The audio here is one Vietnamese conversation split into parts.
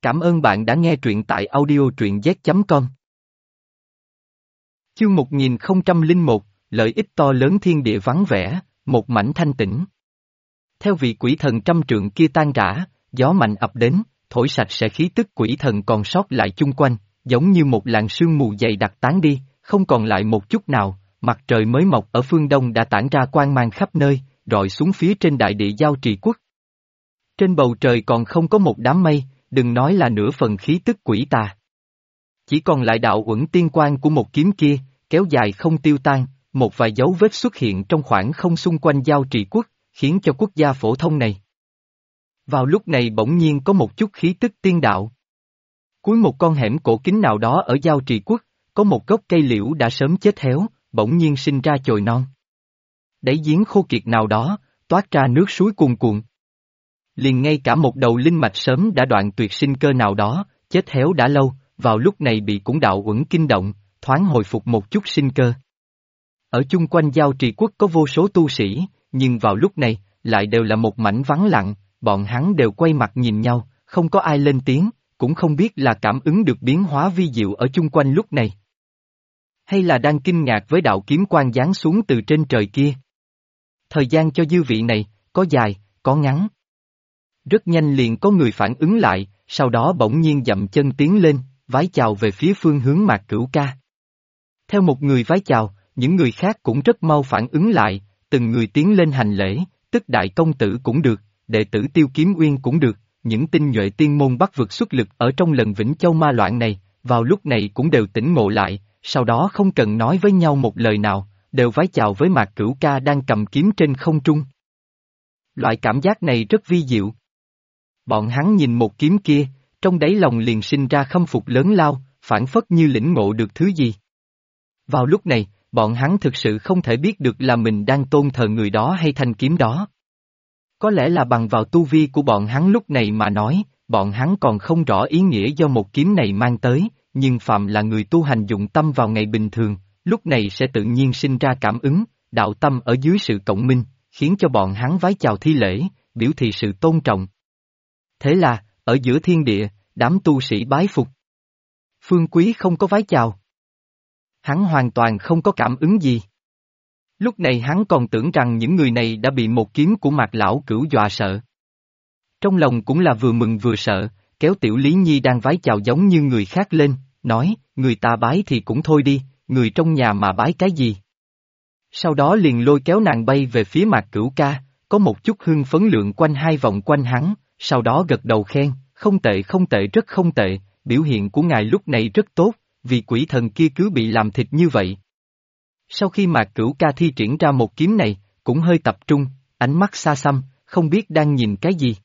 Cảm ơn bạn đã nghe truyện tại audio truyện z.com. Chương 1001, lợi ích to lớn thiên địa vắng vẻ, một mảnh thanh tĩnh. Theo vị quỷ thần trăm trượng kia tan rã, gió mạnh ập đến, thổi sạch sẽ khí tức quỷ thần còn sót lại chung quanh, giống như một làn sương mù dày đặc tán đi, không còn lại một chút nào, mặt trời mới mọc ở phương đông đã tản ra quang mang khắp nơi, rọi xuống phía trên đại địa Giao Trì Quốc. Trên bầu trời còn không có một đám mây, đừng nói là nửa phần khí tức quỷ tà. Chỉ còn lại đạo uẩn tiên quang của một kiếm kia, kéo dài không tiêu tan, một vài dấu vết xuất hiện trong khoảng không xung quanh Giao Trì Quốc, khiến cho quốc gia phổ thông này. Vào lúc này bỗng nhiên có một chút khí tức tiên đạo. Cuối một con hẻm cổ kính nào đó ở Giao Trì Quốc, có một gốc cây liễu đã sớm chết héo, bỗng nhiên sinh ra chồi non. Đáy giếng khô kiệt nào đó, toát ra nước suối cuồn cuộn. Liền ngay cả một đầu linh mạch sớm đã đoạn tuyệt sinh cơ nào đó, chết héo đã lâu, vào lúc này bị cũng đạo uẩn kinh động, thoáng hồi phục một chút sinh cơ. Ở chung quanh Giao Trì Quốc có vô số tu sĩ, nhưng vào lúc này, lại đều là một mảnh vắng lặng, bọn hắn đều quay mặt nhìn nhau, không có ai lên tiếng, cũng không biết là cảm ứng được biến hóa vi diệu ở chung quanh lúc này. Hay là đang kinh ngạc với đạo kiếm quang giáng xuống từ trên trời kia. Thời gian cho dư vị này, có dài, có ngắn. Rất nhanh liền có người phản ứng lại, sau đó bỗng nhiên dậm chân tiến lên, vái chào về phía phương hướng Mạc Cửu Ca. Theo một người vái chào, những người khác cũng rất mau phản ứng lại, từng người tiến lên hành lễ, tức đại công tử cũng được, đệ tử Tiêu Kiếm Uyên cũng được, những tinh nhuệ tiên môn Bắc vực xuất lực ở trong lần Vĩnh Châu ma loạn này, vào lúc này cũng đều tỉnh ngộ lại, sau đó không cần nói với nhau một lời nào, đều vái chào với Mạc Cửu Ca đang cầm kiếm trên không trung. Loại cảm giác này rất vi diệu. Bọn hắn nhìn một kiếm kia, trong đáy lòng liền sinh ra khâm phục lớn lao, phảng phất như lĩnh ngộ được thứ gì. Vào lúc này, bọn hắn thực sự không thể biết được là mình đang tôn thờ người đó hay thanh kiếm đó. Có lẽ là bằng vào tu vi của bọn hắn lúc này mà nói, bọn hắn còn không rõ ý nghĩa do một kiếm này mang tới, nhưng phạm là người tu hành dụng tâm vào ngày bình thường, lúc này sẽ tự nhiên sinh ra cảm ứng, đạo tâm ở dưới sự cộng minh, khiến cho bọn hắn vái chào thi lễ, biểu thị sự tôn trọng. Thế là, ở giữa thiên địa, đám tu sĩ bái phục. Phương Quý không có vái chào. Hắn hoàn toàn không có cảm ứng gì. Lúc này hắn còn tưởng rằng những người này đã bị một kiếm của Mạc Lão Cửu dọa sợ. Trong lòng cũng là vừa mừng vừa sợ, kéo Tiểu Lý Nhi đang vái chào giống như người khác lên, nói, người ta bái thì cũng thôi đi, người trong nhà mà bái cái gì. Sau đó liền lôi kéo nàng bay về phía Mạc Cửu Ca, có một chút hưng phấn lượn quanh hai vòng quanh hắn, sau đó gật đầu khen, không tệ rất không tệ, biểu hiện của ngài lúc này rất tốt, vì quỷ thần kia cứ bị làm thịt như vậy. Sau khi Mạc Cửu Ca thi triển ra một kiếm này, cũng hơi tập trung, ánh mắt xa xăm, không biết đang nhìn cái gì.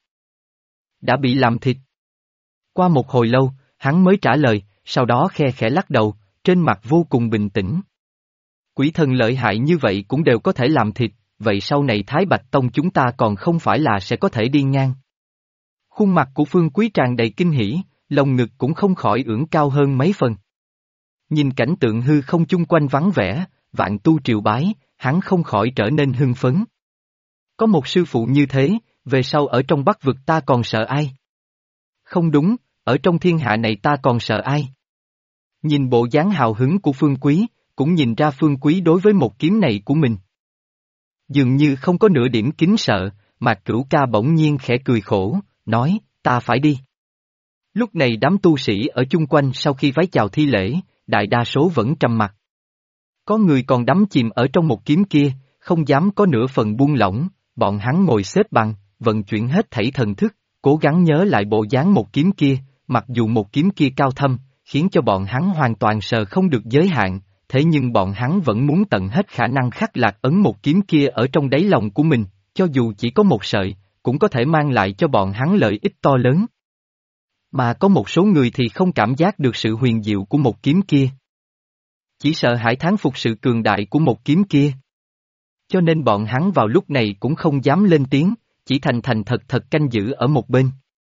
Đã bị làm thịt. Qua một hồi lâu, hắn mới trả lời, sau đó khe khẽ lắc đầu, trên mặt vô cùng bình tĩnh. Quỷ thần lợi hại như vậy cũng đều có thể làm thịt, vậy sau này Thái Bạch Tông chúng ta còn không phải là sẽ có thể đi ngang. Khuôn mặt của Phương Quý tràn đầy kinh hỉ, lồng ngực cũng không khỏi ưỡn cao hơn mấy phần. Nhìn cảnh tượng hư không chung quanh vắng vẻ, vạn tu triều bái, hắn không khỏi trở nên hưng phấn. Có một sư phụ như thế, về sau ở trong Bắc vực ta còn sợ ai? Không đúng, ở trong thiên hạ này ta còn sợ ai? Nhìn bộ dáng hào hứng của Phương Quý, cũng nhìn ra Phương Quý đối với một kiếm này của mình. Dường như không có nửa điểm kính sợ, Mạc Cửu Ca bỗng nhiên khẽ cười khổ, nói, ta phải đi. Lúc này đám tu sĩ ở chung quanh sau khi vái chào thi lễ, đại đa số vẫn trầm mặc. Có người còn đắm chìm ở trong một kiếm kia, không dám có nửa phần buông lỏng, bọn hắn ngồi xếp bằng, vận chuyển hết thảy thần thức, cố gắng nhớ lại bộ dáng một kiếm kia, mặc dù một kiếm kia cao thâm, khiến cho bọn hắn hoàn toàn sờ không được giới hạn, thế nhưng bọn hắn vẫn muốn tận hết khả năng khắc lạc ấn một kiếm kia ở trong đáy lòng của mình, cho dù chỉ có một sợi, cũng có thể mang lại cho bọn hắn lợi ích to lớn. Mà có một số người thì không cảm giác được sự huyền diệu của một kiếm kia. Chỉ sợ hãi thán phục sự cường đại của một kiếm kia. Cho nên bọn hắn vào lúc này cũng không dám lên tiếng, chỉ thành thành thật thật canh giữ ở một bên.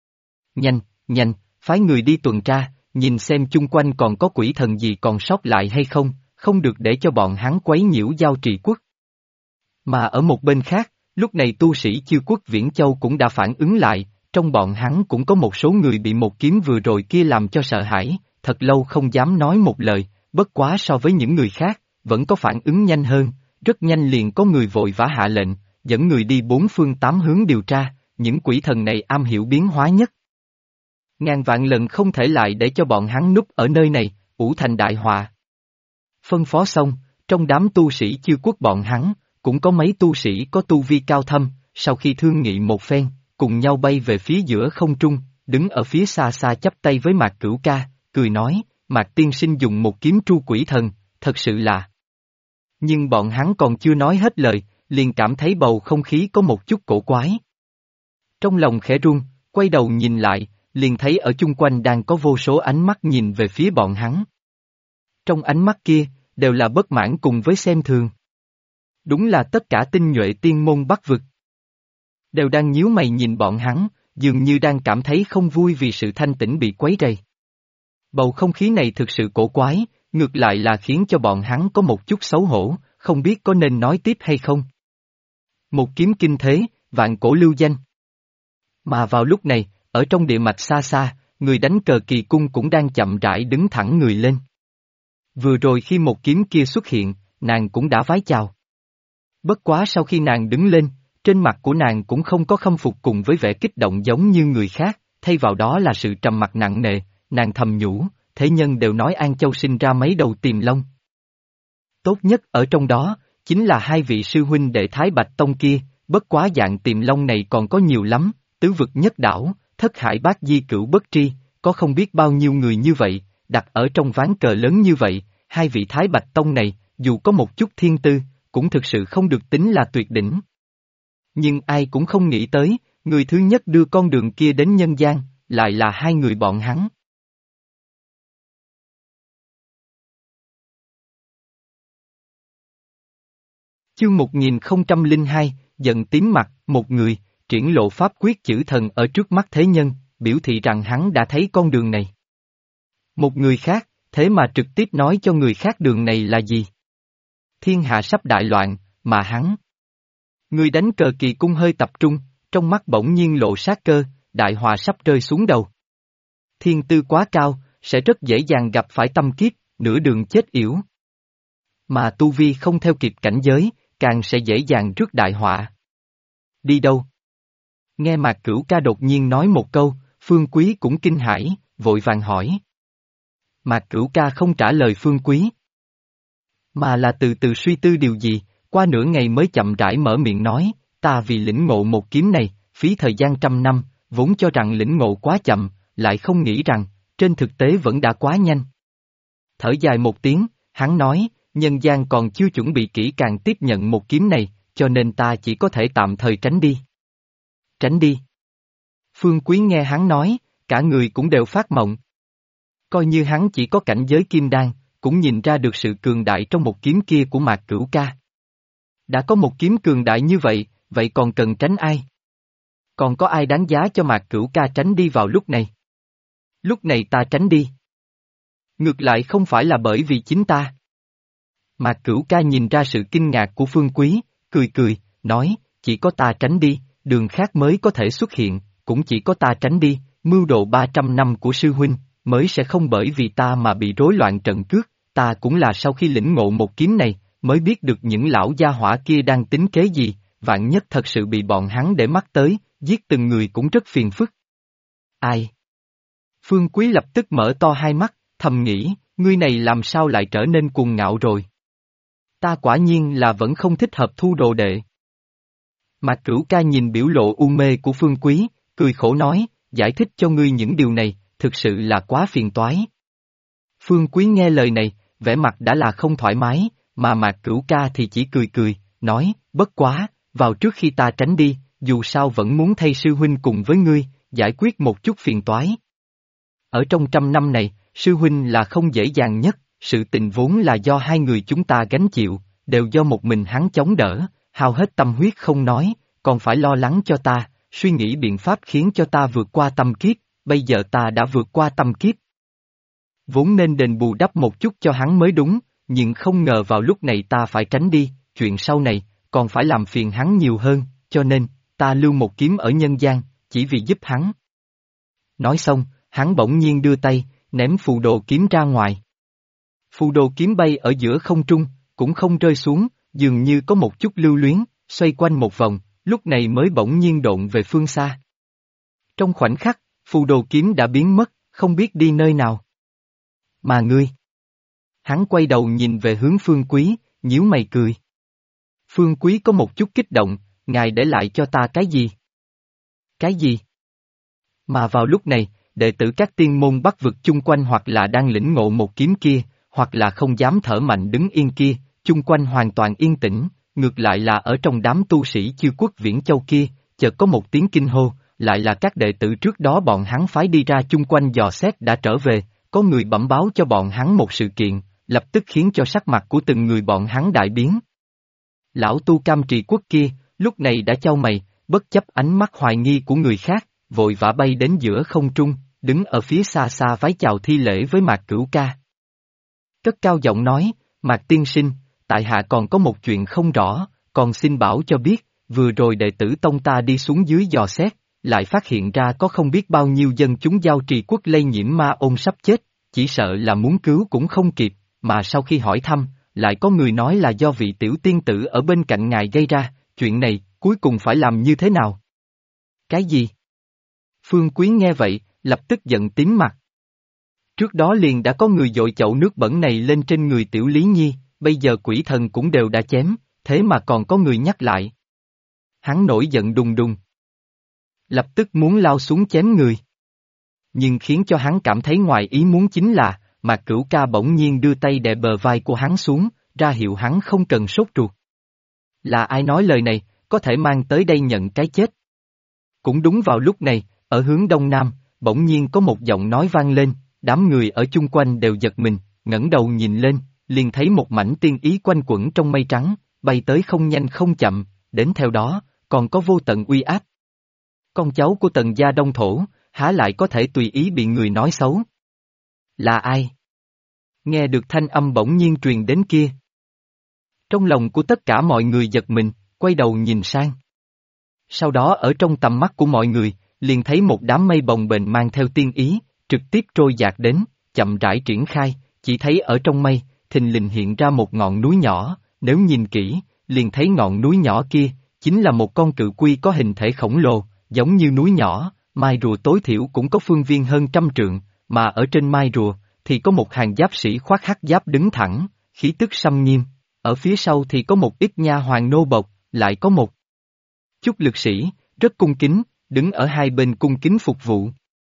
Nhanh, phái người đi tuần tra, nhìn xem chung quanh còn có quỷ thần gì còn sót lại hay không, không được để cho bọn hắn quấy nhiễu Giao Trì Quốc. Mà ở một bên khác, lúc này tu sĩ Chiêu Quốc Viễn Châu cũng đã phản ứng lại, trong bọn hắn cũng có một số người bị một kiếm vừa rồi kia làm cho sợ hãi, thật lâu không dám nói một lời, bất quá so với những người khác, vẫn có phản ứng nhanh hơn, rất nhanh liền có người vội vã hạ lệnh, dẫn người đi bốn phương tám hướng điều tra, những quỷ thần này am hiểu biến hóa nhất. Ngàn vạn lần không thể lại để cho bọn hắn núp ở nơi này, ủ thành đại họa. Phân phó xong, trong đám tu sĩ chư quốc bọn hắn, cũng có mấy tu sĩ có tu vi cao thâm, sau khi thương nghị một phen, cùng nhau bay về phía giữa không trung, đứng ở phía xa xa chắp tay với Mạc Cửu Ca, cười nói, Mạc tiên sinh dùng một kiếm tru quỷ thần, thật sự là. Nhưng bọn hắn còn chưa nói hết lời, liền cảm thấy bầu không khí có một chút cổ quái. Trong lòng khẽ run, quay đầu nhìn lại, liền thấy ở chung quanh đang có vô số ánh mắt nhìn về phía bọn hắn. Trong ánh mắt kia, đều là bất mãn cùng với xem thường. Đúng là tất cả tinh nhuệ tiên môn Bắc vực. Đều đang nhíu mày nhìn bọn hắn, dường như đang cảm thấy không vui vì sự thanh tĩnh bị quấy rầy. Bầu không khí này thực sự cổ quái, ngược lại là khiến cho bọn hắn có một chút xấu hổ, không biết có nên nói tiếp hay không. Một kiếm kinh thế, vạn cổ lưu danh. Mà vào lúc này, ở trong địa mạch xa xa, người đánh cờ kỳ cung cũng đang chậm rãi đứng thẳng người lên. Vừa rồi khi một kiếm kia xuất hiện, nàng cũng đã vái chào. Bất quá sau khi nàng đứng lên, trên mặt của nàng cũng không có khâm phục cùng với vẻ kích động giống như người khác, thay vào đó là sự trầm mặc nặng nề, nàng thầm nhủ, thế nhân đều nói An Châu sinh ra mấy đầu tiềm long. Tốt nhất ở trong đó, chính là hai vị sư huynh đệ Thái Bạch Tông kia, bất quá dạng tiềm long này còn có nhiều lắm, tứ vực nhất đảo, thất hải bát di cửu bất tri, có không biết bao nhiêu người như vậy, đặt ở trong ván cờ lớn như vậy, hai vị Thái Bạch Tông này, dù có một chút thiên tư, cũng thực sự không được tính là tuyệt đỉnh. Nhưng ai cũng không nghĩ tới, người thứ nhất đưa con đường kia đến nhân gian, lại là hai người bọn hắn. Chương 1002, giận tím mặt, một người, triển lộ pháp quyết chữ thần ở trước mắt thế nhân, biểu thị rằng hắn đã thấy con đường này. Một người khác, thế mà trực tiếp nói cho người khác đường này là gì? Thiên hạ sắp đại loạn, mà hắn. Người đánh cờ kỳ cung hơi tập trung, trong mắt bỗng nhiên lộ sát cơ, đại họa sắp rơi xuống đầu. Thiên tư quá cao, sẽ rất dễ dàng gặp phải tâm kiếp, nửa đường chết yểu. Mà tu vi không theo kịp cảnh giới, càng sẽ dễ dàng rước đại họa. Đi đâu? Nghe Mạc Cửu Ca đột nhiên nói một câu, Phương Quý cũng kinh hãi, vội vàng hỏi. Mạc Cửu Ca không trả lời Phương Quý, mà là từ từ suy tư điều gì, qua nửa ngày mới chậm rãi mở miệng nói, ta vì lĩnh ngộ một kiếm này, phí thời gian 100 năm, vốn cho rằng lĩnh ngộ quá chậm, lại không nghĩ rằng, trên thực tế vẫn đã quá nhanh. Thở dài một tiếng, hắn nói, nhân gian còn chưa chuẩn bị kỹ càng tiếp nhận một kiếm này, cho nên ta chỉ có thể tạm thời tránh đi. Tránh đi. Phương Quý nghe hắn nói, cả người cũng đều phát mộng. Coi như hắn chỉ có cảnh giới kim đan, cũng nhìn ra được sự cường đại trong một kiếm kia của Mạc Cửu Ca. Đã có một kiếm cường đại như vậy, vậy còn cần tránh ai? Còn có ai đáng giá cho Mạc Cửu Ca tránh đi vào lúc này? Lúc này ta tránh đi. Ngược lại không phải là bởi vì chính ta. Mạc Cửu Ca nhìn ra sự kinh ngạc của Phương Quý, cười cười, nói, chỉ có ta tránh đi, đường khác mới có thể xuất hiện, cũng chỉ có ta tránh đi, mưu đồ 300 năm của sư huynh, mới sẽ không bởi vì ta mà bị rối loạn trận cước, ta cũng là sau khi lĩnh ngộ một kiếm này, mới biết được những lão gia hỏa kia đang tính kế gì, vạn nhất thật sự bị bọn hắn để mắt tới, giết từng người cũng rất phiền phức. Ai? Phương Quý lập tức mở to hai mắt, thầm nghĩ, ngươi này làm sao lại trở nên cuồng ngạo rồi? Ta quả nhiên là vẫn không thích hợp thu đồ đệ. Mạc Cửu Ca nhìn biểu lộ u mê của Phương Quý, cười khổ nói, giải thích cho ngươi những điều này, thực sự là quá phiền toái. Phương Quý nghe lời này, vẻ mặt đã là không thoải mái, mà Mạc Cửu Ca thì chỉ cười cười, nói, bất quá, vào trước khi ta tránh đi, dù sao vẫn muốn thay sư huynh cùng với ngươi, giải quyết một chút phiền toái. Ở trong 100 năm này, sư huynh là không dễ dàng nhất, sự tình vốn là do hai người chúng ta gánh chịu, đều do một mình hắn chống đỡ, hao hết tâm huyết không nói, còn phải lo lắng cho ta, suy nghĩ biện pháp khiến cho ta vượt qua tâm kiếp, bây giờ ta đã vượt qua tâm kiếp. Vốn nên đền bù đắp một chút cho hắn mới đúng, nhưng không ngờ vào lúc này ta phải tránh đi, chuyện sau này, còn phải làm phiền hắn nhiều hơn, cho nên, ta lưu một kiếm ở nhân gian, chỉ vì giúp hắn. Nói xong, hắn bỗng nhiên đưa tay, ném phù đồ kiếm ra ngoài. Phù đồ kiếm bay ở giữa không trung, cũng không rơi xuống, dường như có một chút lưu luyến, xoay quanh một vòng, lúc này mới bỗng nhiên độn về phương xa. Trong khoảnh khắc, phù đồ kiếm đã biến mất, không biết đi nơi nào. Mà ngươi? Hắn quay đầu nhìn về hướng Phương Quý, nhíu mày cười. Phương Quý có một chút kích động, ngài để lại cho ta cái gì? Cái gì? Mà vào lúc này, đệ tử các tiên môn bắc vực chung quanh hoặc là đang lĩnh ngộ một kiếm kia, hoặc là không dám thở mạnh đứng yên kia, chung quanh hoàn toàn yên tĩnh, ngược lại là ở trong đám tu sĩ Chiêu quốc Viễn Châu kia, chợt có một tiếng kinh hô, lại là các đệ tử trước đó bọn hắn phái đi ra chung quanh dò xét đã trở về, có người bẩm báo cho bọn hắn một sự kiện, lập tức khiến cho sắc mặt của từng người bọn hắn đại biến. Lão tu Cam Trì Quốc kia, lúc này đã chau mày, bất chấp ánh mắt hoài nghi của người khác, vội vã bay đến giữa không trung, đứng ở phía xa xa vái chào thi lễ với Mạc Cửu Ca. Cất cao giọng nói, Mạc tiên sinh, tại hạ còn có một chuyện không rõ, còn xin bảo cho biết, vừa rồi đệ tử tông ta đi xuống dưới dò xét, lại phát hiện ra có không biết bao nhiêu dân chúng Giao Trì Quốc lây nhiễm ma ôn sắp chết, chỉ sợ là muốn cứu cũng không kịp, mà sau khi hỏi thăm, lại có người nói là do vị tiểu tiên tử ở bên cạnh ngài gây ra, chuyện này, cuối cùng phải làm như thế nào? Cái gì? Phương Quý nghe vậy, lập tức giận tím mặt. Trước đó liền đã có người dội chậu nước bẩn này lên trên người tiểu Lý Nhi, bây giờ quỷ thần cũng đều đã chém, thế mà còn có người nhắc lại. Hắn nổi giận đùng đùng. Lập tức muốn lao xuống chém người. Nhưng khiến cho hắn cảm thấy ngoài ý muốn chính là, Mạc Cửu Ca bỗng nhiên đưa tay đè bờ vai của hắn xuống, ra hiệu hắn không cần sốt ruột. Là ai nói lời này, có thể mang tới đây nhận cái chết. Cũng đúng vào lúc này, ở hướng đông nam, bỗng nhiên có một giọng nói vang lên, đám người ở chung quanh đều giật mình, ngẩng đầu nhìn lên, liền thấy một mảnh tiên ý quanh quẩn trong mây trắng, bay tới không nhanh không chậm, đến theo đó, còn có vô tận uy áp. Con cháu của Tần gia Đông Thổ, há lại có thể tùy ý bị người nói xấu. Là ai? Nghe được thanh âm bỗng nhiên truyền đến kia. Trong lòng của tất cả mọi người giật mình, quay đầu nhìn sang. Sau đó ở trong tầm mắt của mọi người, liền thấy một đám mây bồng bềnh mang theo tiên ý, trực tiếp trôi dạt đến, chậm rãi triển khai, chỉ thấy ở trong mây, thình lình hiện ra một ngọn núi nhỏ, nếu nhìn kỹ, liền thấy ngọn núi nhỏ kia, chính là một con cự quy có hình thể khổng lồ, giống như núi nhỏ, mai rùa tối thiểu cũng có phương viên hơn 100 trượng, mà ở trên mai rùa, thì có một hàng giáp sĩ khoác hắc giáp đứng thẳng, khí tức xâm nghiêm, ở phía sau thì có một ít nha hoàn nô bộc, lại có một chút lực sĩ, rất cung kính, đứng ở hai bên cung kính phục vụ.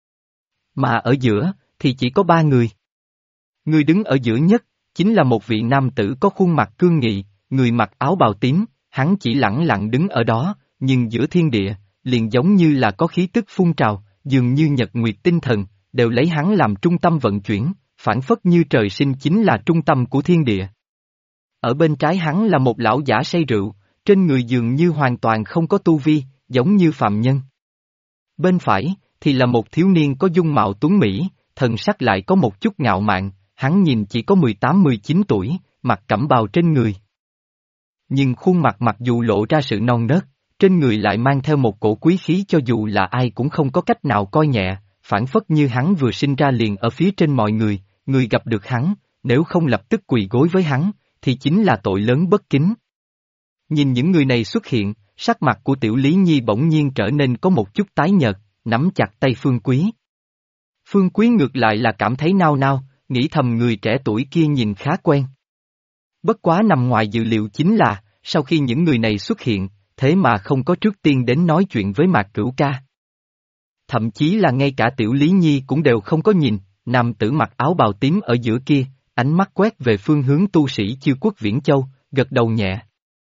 Mà ở giữa, thì chỉ có 3 người. Người đứng ở giữa nhất, chính là một vị nam tử có khuôn mặt cương nghị, người mặc áo bào tím, hắn chỉ lẳng lặng đứng ở đó, nhưng giữa thiên địa, liền giống như là có khí tức phun trào, dường như nhật nguyệt tinh thần, đều lấy hắn làm trung tâm vận chuyển, phản phất như trời sinh chính là trung tâm của thiên địa. Ở bên trái hắn là một lão giả say rượu, trên người dường như hoàn toàn không có tu vi, giống như phàm nhân. Bên phải, thì là một thiếu niên có dung mạo tuấn mỹ, thần sắc lại có một chút ngạo mạn, hắn nhìn chỉ có 18-19 tuổi, mặc cẩm bào trên người. Nhưng khuôn mặt mặc dù lộ ra sự non nớt, trên người lại mang theo một cổ quý khí cho dù là ai cũng không có cách nào coi nhẹ, phản phất như hắn vừa sinh ra liền ở phía trên mọi người gặp được hắn, nếu không lập tức quỳ gối với hắn, thì chính là tội lớn bất kính. Nhìn những người này xuất hiện, sắc mặt của tiểu Lý Nhi bỗng nhiên trở nên có một chút tái nhợt, nắm chặt tay Phương Quý. Phương Quý ngược lại là cảm thấy nao nao, nghĩ thầm người trẻ tuổi kia nhìn khá quen. Bất quá nằm ngoài dự liệu chính là, sau khi những người này xuất hiện, thế mà không có trước tiên đến nói chuyện với Mạc Cửu Ca. Thậm chí là ngay cả tiểu Lý Nhi cũng đều không có nhìn, nam tử mặc áo bào tím ở giữa kia, ánh mắt quét về phương hướng tu sĩ Chiêu quốc Viễn Châu, gật đầu nhẹ.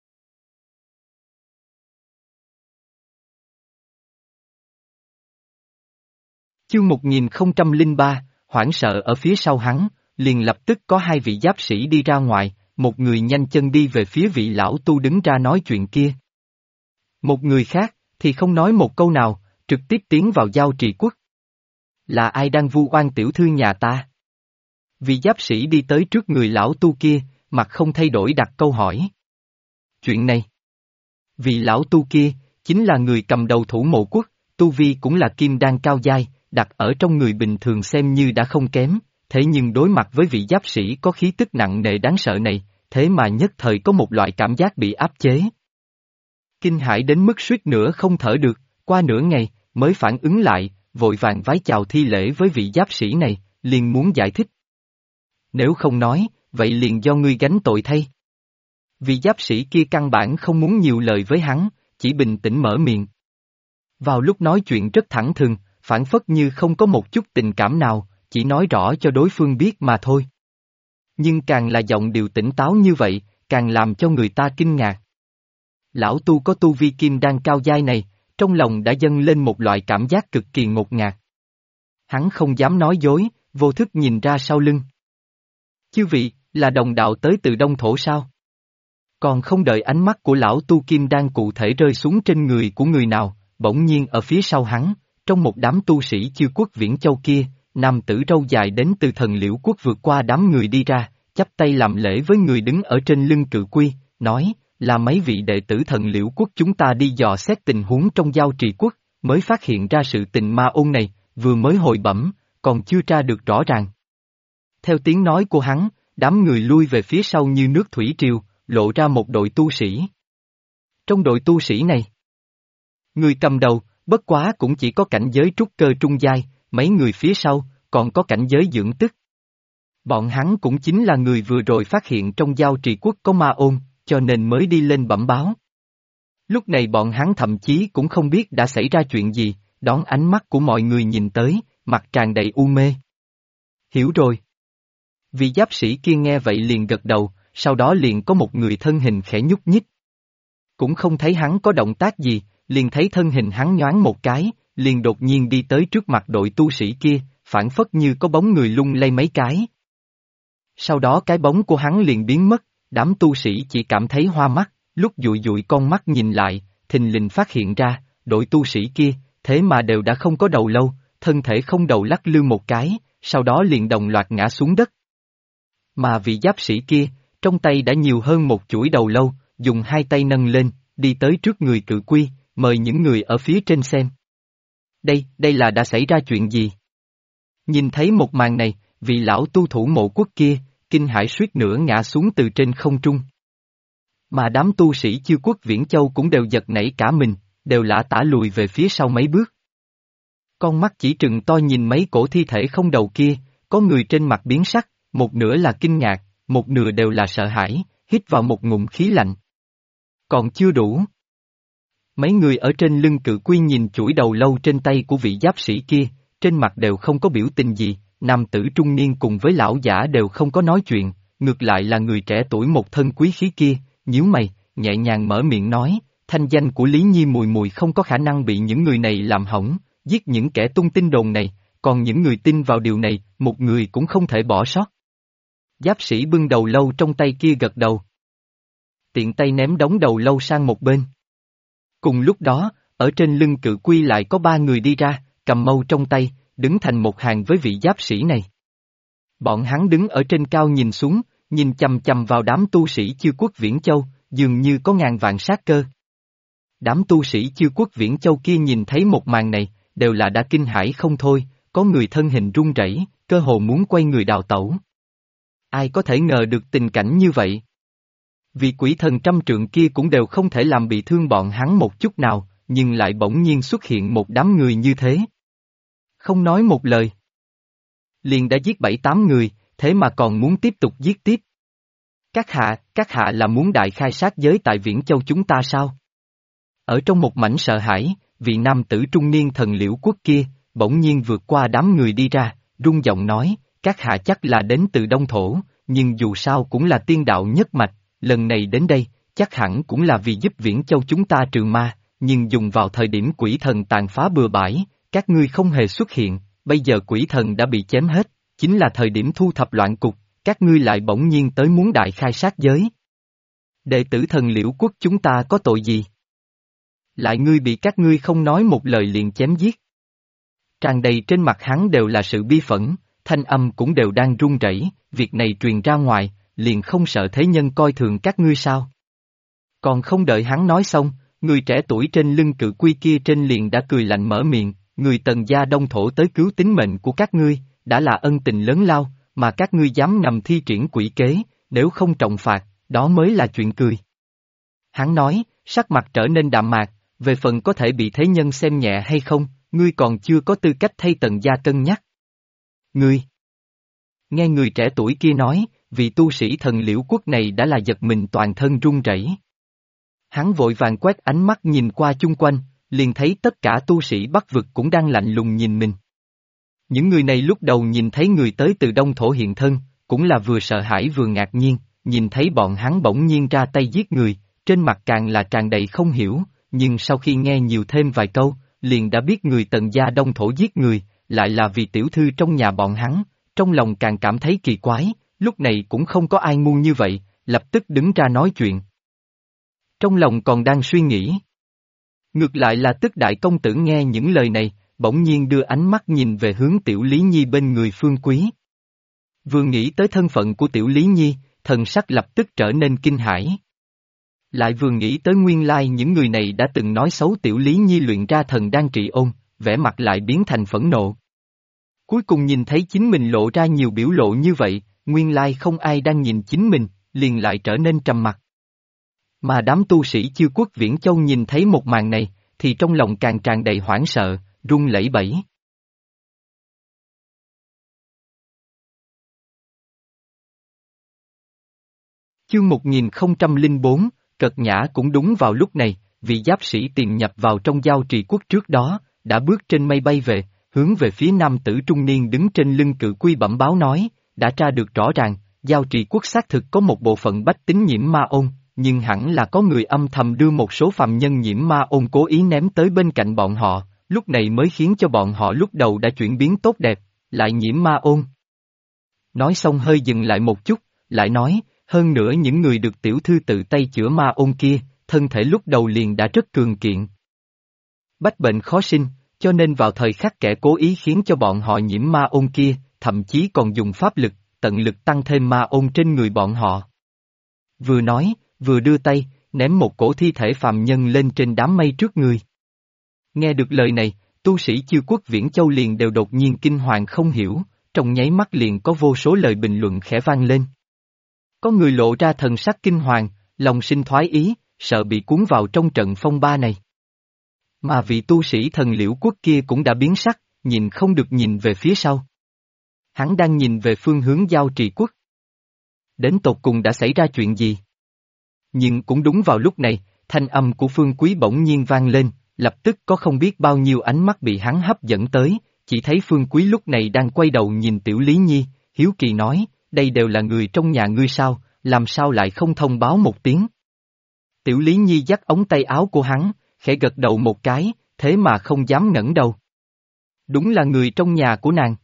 Chương 1003, hoảng sợ ở phía sau hắn, liền lập tức có 2 vị giáp sĩ đi ra ngoài, một người nhanh chân đi về phía vị lão tu đứng ra nói chuyện kia. Một người khác, thì không nói một câu nào, trực tiếp tiến vào Giao Trì Quốc. Là ai đang vu oan tiểu thư nhà ta? Vị giáp sĩ đi tới trước người lão tu kia, mặt không thay đổi đặt câu hỏi. Chuyện này. Vị lão tu kia, chính là người cầm đầu Thủ Mộ Quốc, tu vi cũng là kim đan cao giai, đặt ở trong người bình thường xem như đã không kém, thế nhưng đối mặt với vị giáp sĩ có khí tức nặng nề đáng sợ này, thế mà nhất thời có một loại cảm giác bị áp chế. Kinh hãi đến mức suýt nữa không thở được, qua nửa ngày, mới phản ứng lại, vội vàng vái chào thi lễ với vị giáp sĩ này, liền muốn giải thích. Nếu không nói, vậy liền do ngươi gánh tội thay. Vị giáp sĩ kia căn bản không muốn nhiều lời với hắn, chỉ bình tĩnh mở miệng. Vào lúc nói chuyện rất thẳng thừng, phản phất như không có một chút tình cảm nào, chỉ nói rõ cho đối phương biết mà thôi. Nhưng càng là giọng điệu tỉnh táo như vậy, càng làm cho người ta kinh ngạc. Lão tu có tu vi kim đan cao giai này, trong lòng đã dâng lên một loại cảm giác cực kỳ ngột ngạt. Hắn không dám nói dối, vô thức nhìn ra sau lưng. Chư vị, là đồng đạo tới từ Đông Thổ sao? Còn không đợi ánh mắt của lão tu kim đan cụ thể rơi xuống trên người của người nào, bỗng nhiên ở phía sau hắn, trong một đám tu sĩ Chiêu quốc Viễn Châu kia, nam tử râu dài đến từ Thần Liễu quốc vượt qua đám người đi ra, chắp tay làm lễ với người đứng ở trên lưng cự quy, nói, là mấy vị đệ tử Thần Liễu quốc chúng ta đi dò xét tình huống trong Giao Trì quốc, mới phát hiện ra sự tình ma ôn này, vừa mới hồi bẩm, còn chưa tra được rõ ràng. Theo tiếng nói của hắn, đám người lui về phía sau như nước thủy triều, lộ ra một đội tu sĩ. Trong đội tu sĩ này, người cầm đầu, bất quá cũng chỉ có cảnh giới trúc cơ trung giai, mấy người phía sau, còn có cảnh giới dưỡng tức. Bọn hắn cũng chính là người vừa rồi phát hiện trong Giao Trì quốc có ma ôn, cho nên mới đi lên bẩm báo. Lúc này bọn hắn thậm chí cũng không biết đã xảy ra chuyện gì, đón ánh mắt của mọi người nhìn tới, mặt tràn đầy u mê. Hiểu rồi. Vị giáp sĩ kia nghe vậy liền gật đầu, sau đó liền có một người thân hình khẽ nhúc nhích. Cũng không thấy hắn có động tác gì, liền thấy thân hình hắn nhoáng một cái, liền đột nhiên đi tới trước mặt đội tu sĩ kia, phản phất như có bóng người lung lay mấy cái. Sau đó cái bóng của hắn liền biến mất, đám tu sĩ chỉ cảm thấy hoa mắt, lúc dụi dụi con mắt nhìn lại, thình lình phát hiện ra, đội tu sĩ kia, thế mà đều đã không có đầu lâu, thân thể không đầu lắc lư một cái, sau đó liền đồng loạt ngã xuống đất. Mà vị giáp sĩ kia, trong tay đã nhiều hơn một chuỗi đầu lâu, dùng hai tay nâng lên, đi tới trước người cự quy, mời những người ở phía trên xem. Đây là đã xảy ra chuyện gì? Nhìn thấy một màn này, vị lão tu thủ mộ quốc kia, kinh hãi suýt nữa ngã xuống từ trên không trung. Mà đám tu sĩ Chiêu quốc Viễn Châu cũng đều giật nảy cả mình, đều lả tả lùi về phía sau mấy bước. Con mắt chỉ trừng to nhìn mấy cổ thi thể không đầu kia, có người trên mặt biến sắc, một nửa là kinh ngạc, một nửa đều là sợ hãi, hít vào một ngụm khí lạnh. Còn chưa đủ. Mấy người ở trên lưng cự quy nhìn chuỗi đầu lâu trên tay của vị giáp sĩ kia, trên mặt đều không có biểu tình gì, nam tử trung niên cùng với lão giả đều không có nói chuyện, ngược lại là người trẻ tuổi một thân quý khí kia, nhíu mày, nhẹ nhàng mở miệng nói, thanh danh của Lý Nhi mùi mùi không có khả năng bị những người này làm hỏng, giết những kẻ tung tin đồn này, còn những người tin vào điều này, một người cũng không thể bỏ sót. Giáp sĩ bưng đầu lâu trong tay kia gật đầu. Tiện tay ném đống đầu lâu sang một bên. Cùng lúc đó, ở trên lưng cự quy lại có ba người đi ra, cầm mâu trong tay, đứng thành một hàng với vị giáp sĩ này. Bọn hắn đứng ở trên cao nhìn xuống, nhìn chằm chằm vào đám tu sĩ Chiêu quốc Viễn Châu, dường như có ngàn vạn sát cơ. Đám tu sĩ Chiêu quốc Viễn Châu kia nhìn thấy một màn này, đều là đã kinh hãi không thôi, có người thân hình run rẩy, cơ hồ muốn quay người đào tẩu. Ai có thể ngờ được tình cảnh như vậy? Vì quỷ thần trăm trượng kia cũng đều không thể làm bị thương bọn hắn một chút nào, nhưng lại bỗng nhiên xuất hiện một đám người như thế. Không nói một lời. Liền đã giết 7-8 người, thế mà còn muốn tiếp tục giết tiếp. Các hạ là muốn đại khai sát giới tại Viễn Châu chúng ta sao? Ở trong một mảnh sợ hãi, vị nam tử trung niên Thần Liễu quốc kia, bỗng nhiên vượt qua đám người đi ra, rung giọng nói, các hạ chắc là đến từ Đông Thổ, nhưng dù sao cũng là tiên đạo nhất mạch, lần này đến đây, chắc hẳn cũng là vì giúp Viễn Châu chúng ta trừ ma, nhưng dùng vào thời điểm quỷ thần tàn phá bừa bãi, các ngươi không hề xuất hiện, bây giờ quỷ thần đã bị chém hết, chính là thời điểm thu thập loạn cục, các ngươi lại bỗng nhiên tới muốn đại khai sát giới. Đệ tử Thần Liễu quốc chúng ta có tội gì? Lại ngươi bị các ngươi không nói một lời liền chém giết. Tràn đầy trên mặt hắn đều là sự bi phẫn, thanh âm cũng đều đang run rẩy, việc này truyền ra ngoài, liền không sợ thế nhân coi thường các ngươi sao? Còn không đợi hắn nói xong, người trẻ tuổi trên lưng cự quy kia trên liền đã cười lạnh mở miệng, người Tần gia Đông Thổ tới cứu tính mệnh của các ngươi, đã là ân tình lớn lao, mà các ngươi dám ngầm thi triển quỷ kế, nếu không trọng phạt, đó mới là chuyện cười. Hắn nói, sắc mặt trở nên đạm mạc, về phần có thể bị thế nhân xem nhẹ hay không, ngươi còn chưa có tư cách thay Tần gia cân nhắc. Ngươi! Nghe người trẻ tuổi kia nói, vị tu sĩ thần Liễu Quốc này đã là giật mình toàn thân run rẩy. Hắn vội vàng quét ánh mắt nhìn qua chung quanh, liền thấy tất cả tu sĩ Bắc vực cũng đang lạnh lùng nhìn mình. Những người này lúc đầu nhìn thấy người tới từ Đông Thổ hiện thân, cũng là vừa sợ hãi vừa ngạc nhiên, nhìn thấy bọn hắn bỗng nhiên ra tay giết người, trên mặt càng là tràn đầy không hiểu, nhưng sau khi nghe nhiều thêm vài câu, liền đã biết người Tần gia Đông Thổ giết người, lại là vì tiểu thư trong nhà bọn hắn, trong lòng càng cảm thấy kỳ quái, lúc này cũng không có ai ngu như vậy, lập tức đứng ra nói chuyện. Trong lòng còn đang suy nghĩ. Ngược lại là Tức đại công tử nghe những lời này, bỗng nhiên đưa ánh mắt nhìn về hướng Tiểu Lý Nhi bên người Phương Quý. Vừa nghĩ tới thân phận của Tiểu Lý Nhi, thần sắc lập tức trở nên kinh hãi. Lại vừa nghĩ tới nguyên lai những người này đã từng nói xấu Tiểu Lý Nhi luyện ra thần đan trị ôn, vẻ mặt lại biến thành phẫn nộ. Cuối cùng nhìn thấy chính mình lộ ra nhiều biểu lộ như vậy, nguyên lai không ai đang nhìn chính mình, liền lại trở nên trầm mặc. Mà đám tu sĩ Chiêu Quốc Viễn Châu nhìn thấy một màn này, thì trong lòng càng tràn đầy hoảng sợ, run lẩy bẩy. Chương 1004, Cật Nhã cũng đúng vào lúc này, vị giáp sĩ tiềm nhập vào trong giao trì quốc trước đó, đã bước trên mây bay về, hướng về phía nam tử trung niên đứng trên lưng cự quy bẩm báo nói, đã tra được rõ ràng, giao trì quốc xác thực có một bộ phận bách tính nhiễm ma ôn, nhưng hẳn là có người âm thầm đưa một số phàm nhân nhiễm ma ôn cố ý ném tới bên cạnh bọn họ, lúc này mới khiến cho bọn họ lúc đầu đã chuyển biến tốt đẹp, lại nhiễm ma ôn. Nói xong hơi dừng lại một chút, lại nói, hơn nữa những người được tiểu thư tự tay chữa ma ôn kia, thân thể lúc đầu liền đã rất cường kiện. Bách bệnh khó sinh, cho nên vào thời khắc kẻ cố ý khiến cho bọn họ nhiễm ma ôn kia, thậm chí còn dùng pháp lực, tận lực tăng thêm ma ôn trên người bọn họ. Vừa nói, vừa đưa tay, ném một cổ thi thể phàm nhân lên trên đám mây trước người. Nghe được lời này, tu sĩ Chiêu Quốc Viễn Châu liền đều đột nhiên kinh hoàng không hiểu, trong nháy mắt liền có vô số lời bình luận khẽ vang lên. Có người lộ ra thần sắc kinh hoàng, lòng sinh thoái ý, sợ bị cuốn vào trong trận phong ba này. Mà vị tu sĩ thần Liễu Quốc kia cũng đã biến sắc, nhìn không được nhìn về phía sau. Hắn đang nhìn về phương hướng giao trì quốc. Đến tột cùng đã xảy ra chuyện gì? Nhưng cũng đúng vào lúc này, thanh âm của Phương Quý bỗng nhiên vang lên, lập tức có không biết bao nhiêu ánh mắt bị hắn hấp dẫn tới, chỉ thấy Phương Quý lúc này đang quay đầu nhìn Tiểu Lý Nhi, hiếu kỳ nói, đây đều là người trong nhà ngươi sao, làm sao lại không thông báo một tiếng? Tiểu Lý Nhi dắt ống tay áo của hắn, khẽ gật đầu một cái, thế mà không dám ngẩng đầu. Đúng là người trong nhà của nàng.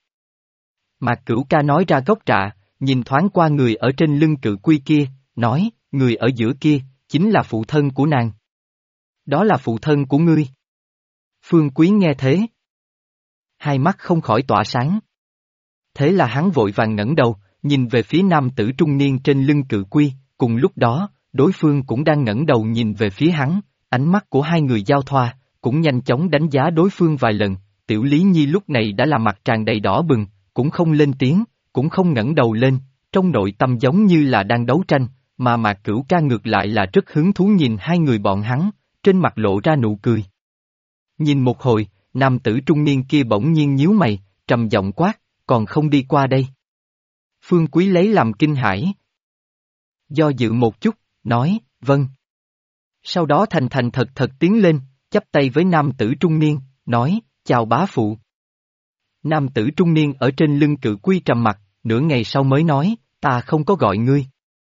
Mạc Cửu Ca nói ra gốc rạ, nhìn thoáng qua người ở trên lưng cự quy kia, nói, người ở giữa kia, chính là phụ thân của nàng. Đó là phụ thân của ngươi. Phương Quý nghe thế. Hai mắt không khỏi tỏa sáng. Thế là hắn vội vàng ngẩng đầu, nhìn về phía nam tử trung niên trên lưng cự quy, cùng lúc đó, đối phương cũng đang ngẩng đầu nhìn về phía hắn, ánh mắt của hai người giao thoa, cũng nhanh chóng đánh giá đối phương vài lần, Tiểu Lý Nhi lúc này đã là mặt tràn đầy đỏ bừng, cũng không lên tiếng, cũng không ngẩng đầu lên, trong nội tâm giống như là đang đấu tranh, mà Mạc Cửu Ca ngược lại là rất hứng thú nhìn hai người bọn hắn, trên mặt lộ ra nụ cười. Nhìn một hồi, nam tử trung niên kia bỗng nhiên nhíu mày, trầm giọng quát, còn không đi qua đây. Phương Quý lấy làm kinh hãi. Do dự một chút, nói, vâng. Sau đó thành thành thật thật tiến lên, chắp tay với nam tử trung niên, nói, chào bá phụ. Nam tử trung niên ở trên lưng cự quy trầm mặt, nửa ngày sau mới nói, ta không có gọi ngươi.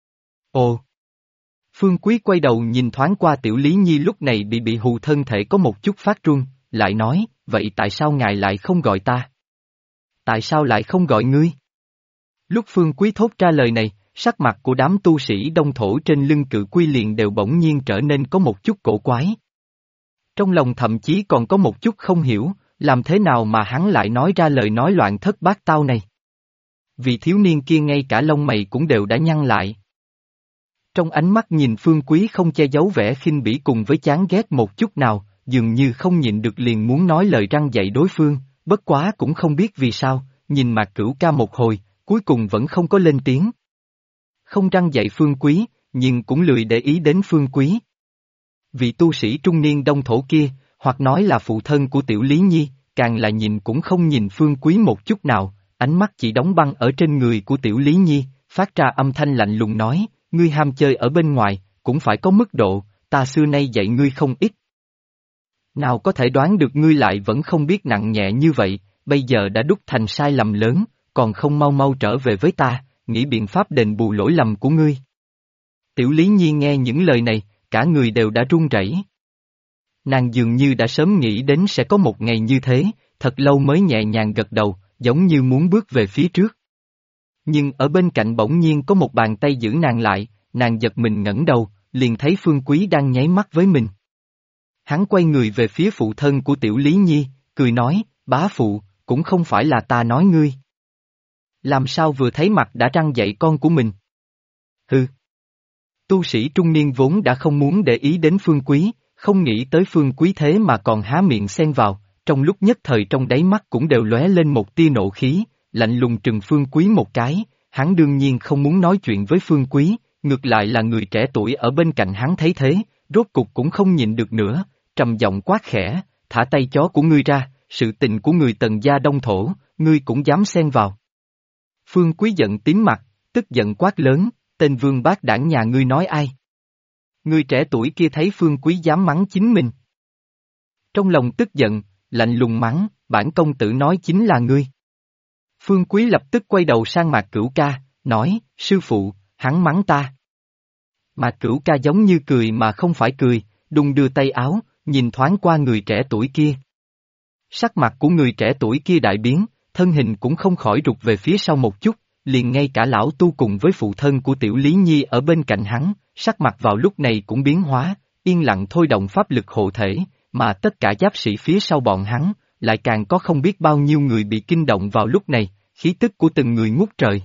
Ồ! Phương Quý quay đầu nhìn thoáng qua Tiểu Lý Nhi lúc này bị hù thân thể có một chút phát run, lại nói, vậy tại sao ngài lại không gọi ta? Tại sao lại không gọi ngươi? Lúc Phương Quý thốt ra lời này, sắc mặt của đám tu sĩ Đông Thổ trên lưng cự quy liền đều bỗng nhiên trở nên có một chút cổ quái. Trong lòng thậm chí còn có một chút không hiểu, làm thế nào mà hắn lại nói ra lời nói loạn thất bát tao này. Vì thiếu niên kia ngay cả lông mày cũng đều đã nhăn lại. Trong ánh mắt nhìn Phương Quý không che giấu vẻ khinh bỉ cùng với chán ghét một chút nào, dường như không nhịn được liền muốn nói lời răn dạy đối phương, bất quá cũng không biết vì sao, nhìn Mạc Cửu Ca một hồi, cuối cùng vẫn không có lên tiếng. Không răn dạy Phương Quý, nhưng cũng lười để ý đến Phương Quý. Vị tu sĩ trung niên đông thổ kia, hoặc nói là phụ thân của Tiểu Lý Nhi, càng là nhìn cũng không nhìn Phương Quý một chút nào, ánh mắt chỉ đóng băng ở trên người của Tiểu Lý Nhi, phát ra âm thanh lạnh lùng nói, ngươi ham chơi ở bên ngoài, cũng phải có mức độ, ta xưa nay dạy ngươi không ít. Nào có thể đoán được ngươi lại vẫn không biết nặng nhẹ như vậy, bây giờ đã đúc thành sai lầm lớn, còn không mau mau trở về với ta, nghĩ biện pháp đền bù lỗi lầm của ngươi. Tiểu Lý Nhi nghe những lời này, cả người đều đã run rẩy. Nàng dường như đã sớm nghĩ đến sẽ có một ngày như thế, thật lâu mới nhẹ nhàng gật đầu, giống như muốn bước về phía trước. Nhưng ở bên cạnh bỗng nhiên có một bàn tay giữ nàng lại, nàng giật mình ngẩng đầu, liền thấy Phương Quý đang nháy mắt với mình. Hắn quay người về phía phụ thân của Tiểu Lý Nhi, cười nói, bá phụ, cũng không phải là ta nói ngươi. Làm sao vừa thấy mặt đã răn dạy con của mình? Hừ. Tu sĩ trung niên vốn đã không muốn để ý đến Phương Quý, không nghĩ tới Phương Quý thế mà còn há miệng xen vào, trong lúc nhất thời trong đáy mắt cũng đều lóe lên một tia nộ khí, lạnh lùng trừng Phương Quý một cái, hắn đương nhiên không muốn nói chuyện với Phương Quý, ngược lại là người trẻ tuổi ở bên cạnh hắn thấy thế, rốt cục cũng không nhịn được nữa, trầm giọng quát khẽ, thả tay chó của ngươi ra, sự tình của người Tần gia đông thổ, ngươi cũng dám xen vào. Phương Quý giận tím mặt, tức giận quát lớn, tên vương bát đảng nhà ngươi nói ai? Người trẻ tuổi kia thấy Phương Quý dám mắng chính mình. Trong lòng tức giận, lạnh lùng mắng, bản công tử nói chính là ngươi. Phương Quý lập tức quay đầu sang Mạc Cửu Ca, nói, sư phụ, hắn mắng ta. Mạc Cửu Ca giống như cười mà không phải cười, đung đưa tay áo, nhìn thoáng qua người trẻ tuổi kia. Sắc mặt của người trẻ tuổi kia đại biến, thân hình cũng không khỏi rụt về phía sau một chút, liền ngay cả lão tu cùng với phụ thân của Tiểu Lý Nhi ở bên cạnh hắn, sắc mặt vào lúc này cũng biến hóa, yên lặng thôi động pháp lực hộ thể, mà tất cả giáp sĩ phía sau bọn hắn, lại càng có không biết bao nhiêu người bị kinh động vào lúc này, khí tức của từng người ngút trời.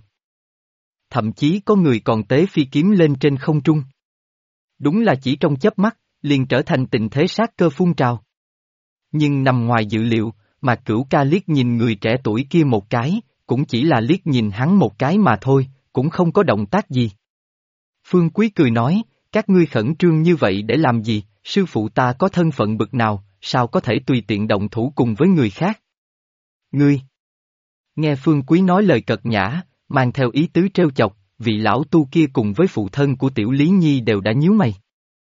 Thậm chí có người còn tế phi kiếm lên trên không trung. Đúng là chỉ trong chớp mắt, liền trở thành tình thế sát cơ phun trào. Nhưng nằm ngoài dự liệu, Mạc Cửu Ca liếc nhìn người trẻ tuổi kia một cái, cũng chỉ là liếc nhìn hắn một cái mà thôi, cũng không có động tác gì. Phương Quý cười nói, các ngươi khẩn trương như vậy để làm gì, sư phụ ta có thân phận bực nào, sao có thể tùy tiện động thủ cùng với người khác? Ngươi! Nghe Phương Quý nói lời cợt nhã, mang theo ý tứ trêu chọc, vị lão tu kia cùng với phụ thân của Tiểu Lý Nhi đều đã nhíu mày.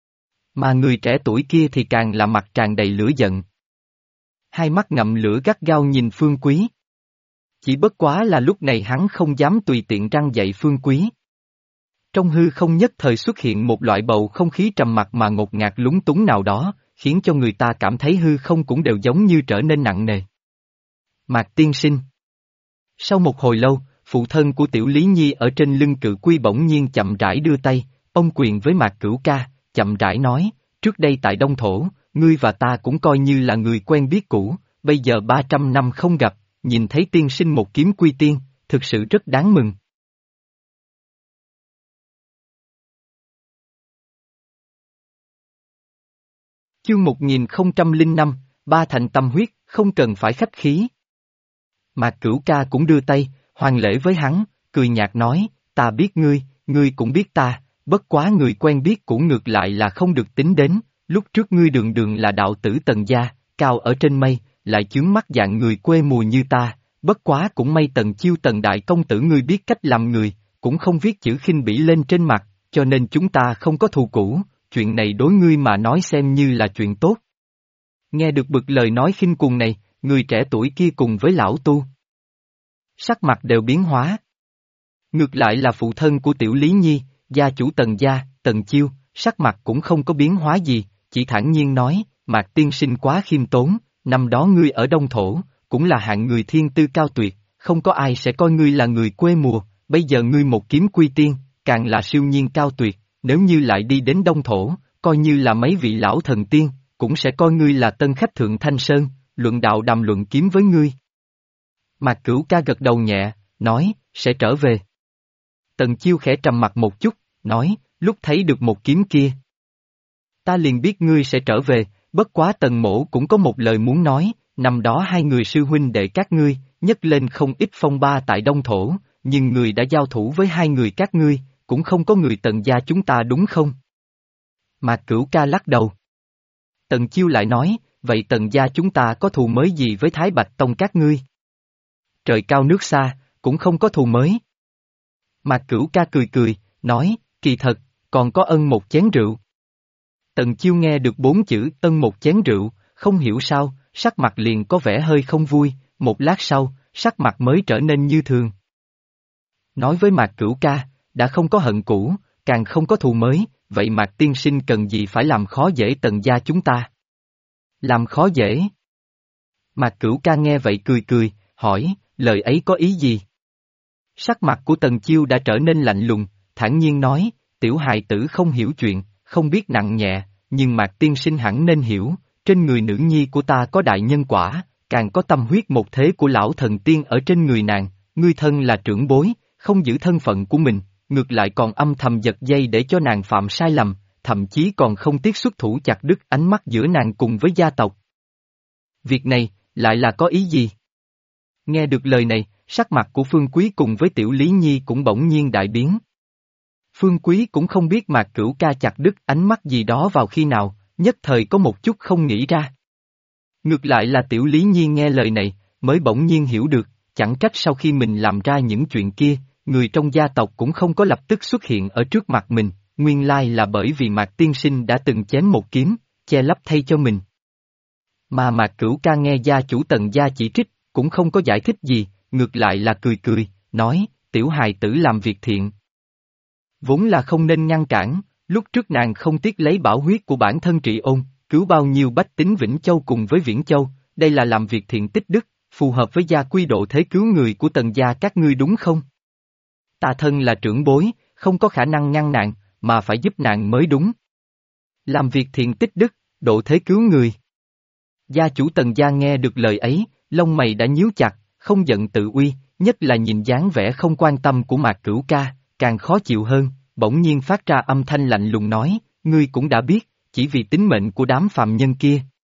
Mà người trẻ tuổi kia thì càng là mặt tràn đầy lửa giận. Hai mắt ngậm lửa gắt gao nhìn Phương Quý. Chỉ bất quá là lúc này hắn không dám tùy tiện răn dạy Phương Quý. Trong hư không nhất thời xuất hiện một loại bầu không khí trầm mặc mà ngột ngạt lúng túng nào đó, khiến cho người ta cảm thấy hư không cũng đều giống như trở nên nặng nề. Mạc tiên sinh. Sau một hồi lâu, phụ thân của Tiểu Lý Nhi ở trên lưng cự quy bỗng nhiên chậm rãi đưa tay, ông quyền với Mạc Cửu Ca, chậm rãi nói, trước đây tại Đông Thổ, ngươi và ta cũng coi như là người quen biết cũ, bây giờ 300 năm không gặp, nhìn thấy tiên sinh một kiếm quy tiên, thực sự rất đáng mừng. Chương 1005, ba thành tâm huyết, không cần phải khách khí. Mạc Cửu Ca cũng đưa tay, hoàn lễ với hắn, cười nhạt nói, ta biết ngươi, ngươi cũng biết ta, bất quá người quen biết cũ ngược lại là không được tính đến, lúc trước ngươi đường đường là đạo tử Tần gia, cao ở trên mây, lại chướng mắt dạng người quê mùa như ta, bất quá cũng may Tần Chiêu Tần đại công tử ngươi biết cách làm người, cũng không viết chữ khinh bỉ lên trên mặt, cho nên chúng ta không có thù cũ, chuyện này đối ngươi mà nói xem như là chuyện tốt. Nghe được bực lời nói khinh cuồng này, người trẻ tuổi kia cùng với lão tu. Sắc mặt đều biến hóa. Ngược lại là phụ thân của Tiểu Lý Nhi, gia chủ Tần gia, Tần Chiêu, sắc mặt cũng không có biến hóa gì, chỉ thản nhiên nói, Mạc tiên sinh quá khiêm tốn, năm đó ngươi ở Đông Thổ, cũng là hạng người thiên tư cao tuyệt, không có ai sẽ coi ngươi là người quê mùa, bây giờ ngươi một kiếm quy tiên, càng là siêu nhiên cao tuyệt, nếu như lại đi đến Đông Thổ, coi như là mấy vị lão thần tiên, cũng sẽ coi ngươi là tân khách thượng Thanh Sơn, luận đạo đàm luận kiếm với ngươi. Mạc Cửu Ca gật đầu nhẹ, nói, sẽ trở về. Tần Chiêu khẽ trầm mặt một chút, nói, lúc thấy được một kiếm kia. Ta liền biết ngươi sẽ trở về, bất quá Tần Mỗ cũng có một lời muốn nói, năm đó hai người sư huynh đệ các ngươi, nhấc lên không ít phong ba tại Đông Thổ, nhưng người đã giao thủ với hai người các ngươi, cũng không có người Tần gia chúng ta đúng không? Mạc Cửu Ca lắc đầu. Tần Chiêu lại nói, vậy Tần gia chúng ta có thù mới gì với Thái Bạch Tông các ngươi? Trời cao nước xa, cũng không có thù mới. Mạc Cửu Ca cười cười, nói, kỳ thật, còn có ân một chén rượu. Tần Chiêu nghe được bốn chữ ân một chén rượu, không hiểu sao, sắc mặt liền có vẻ hơi không vui, một lát sau, sắc mặt mới trở nên như thường. Nói với Mạc Cửu Ca, đã không có hận cũ, càng không có thù mới, vậy Mạc tiên sinh cần gì phải làm khó dễ Tần gia chúng ta? Làm khó dễ? Mạc Cửu Ca nghe vậy cười cười, hỏi, lời ấy có ý gì? Sắc mặt của Tần Chiêu đã trở nên lạnh lùng, thản nhiên nói, tiểu hài tử không hiểu chuyện, không biết nặng nhẹ, nhưng Mạc tiên sinh hẳn nên hiểu, trên người nữ nhi của ta có đại nhân quả, càng có tâm huyết một thế của lão thần tiên ở trên người nàng, ngươi thân là trưởng bối, không giữ thân phận của mình, ngược lại còn âm thầm giật dây để cho nàng phạm sai lầm, thậm chí còn không tiếc xuất thủ chặt đứt ánh mắt giữa nàng cùng với gia tộc. Việc này, lại là có ý gì? Nghe được lời này, sắc mặt của Phương Quý cùng với Tiểu Lý Nhi cũng bỗng nhiên đại biến. Phương Quý cũng không biết Mạc Cửu Ca chặt đứt ánh mắt gì đó vào khi nào, nhất thời có một chút không nghĩ ra. Ngược lại là Tiểu Lý Nhi nghe lời này, mới bỗng nhiên hiểu được, chẳng trách sau khi mình làm ra những chuyện kia, người trong gia tộc cũng không có lập tức xuất hiện ở trước mặt mình, nguyên lai là bởi vì Mạc Tiên Sinh đã từng chém một kiếm, che lấp thay cho mình. Mà Mạc Cửu Ca nghe gia chủ Tần gia chỉ trích, cũng không có giải thích gì, ngược lại là cười cười, nói, tiểu hài tử làm việc thiện. Vốn là không nên ngăn cản, lúc trước nàng không tiếc lấy bảo huyết của bản thân trị ôn, cứu bao nhiêu bách tính Vĩnh Châu cùng với Viễn Châu, đây là làm việc thiện tích đức, phù hợp với gia quy độ thế cứu người của Tần gia các ngươi đúng không? Ta thân là trưởng bối, không có khả năng ngăn nạn, mà phải giúp nạn mới đúng. Làm việc thiện tích đức, độ thế cứu người. Gia chủ Tần gia nghe được lời ấy, lông mày đã nhíu chặt, không giận tự uy, nhất là nhìn dáng vẻ không quan tâm của Mạc Cửu Ca, càng khó chịu hơn, bỗng nhiên phát ra âm thanh lạnh lùng nói, ngươi cũng đã biết, chỉ vì tính mệnh của đám phàm nhân kia.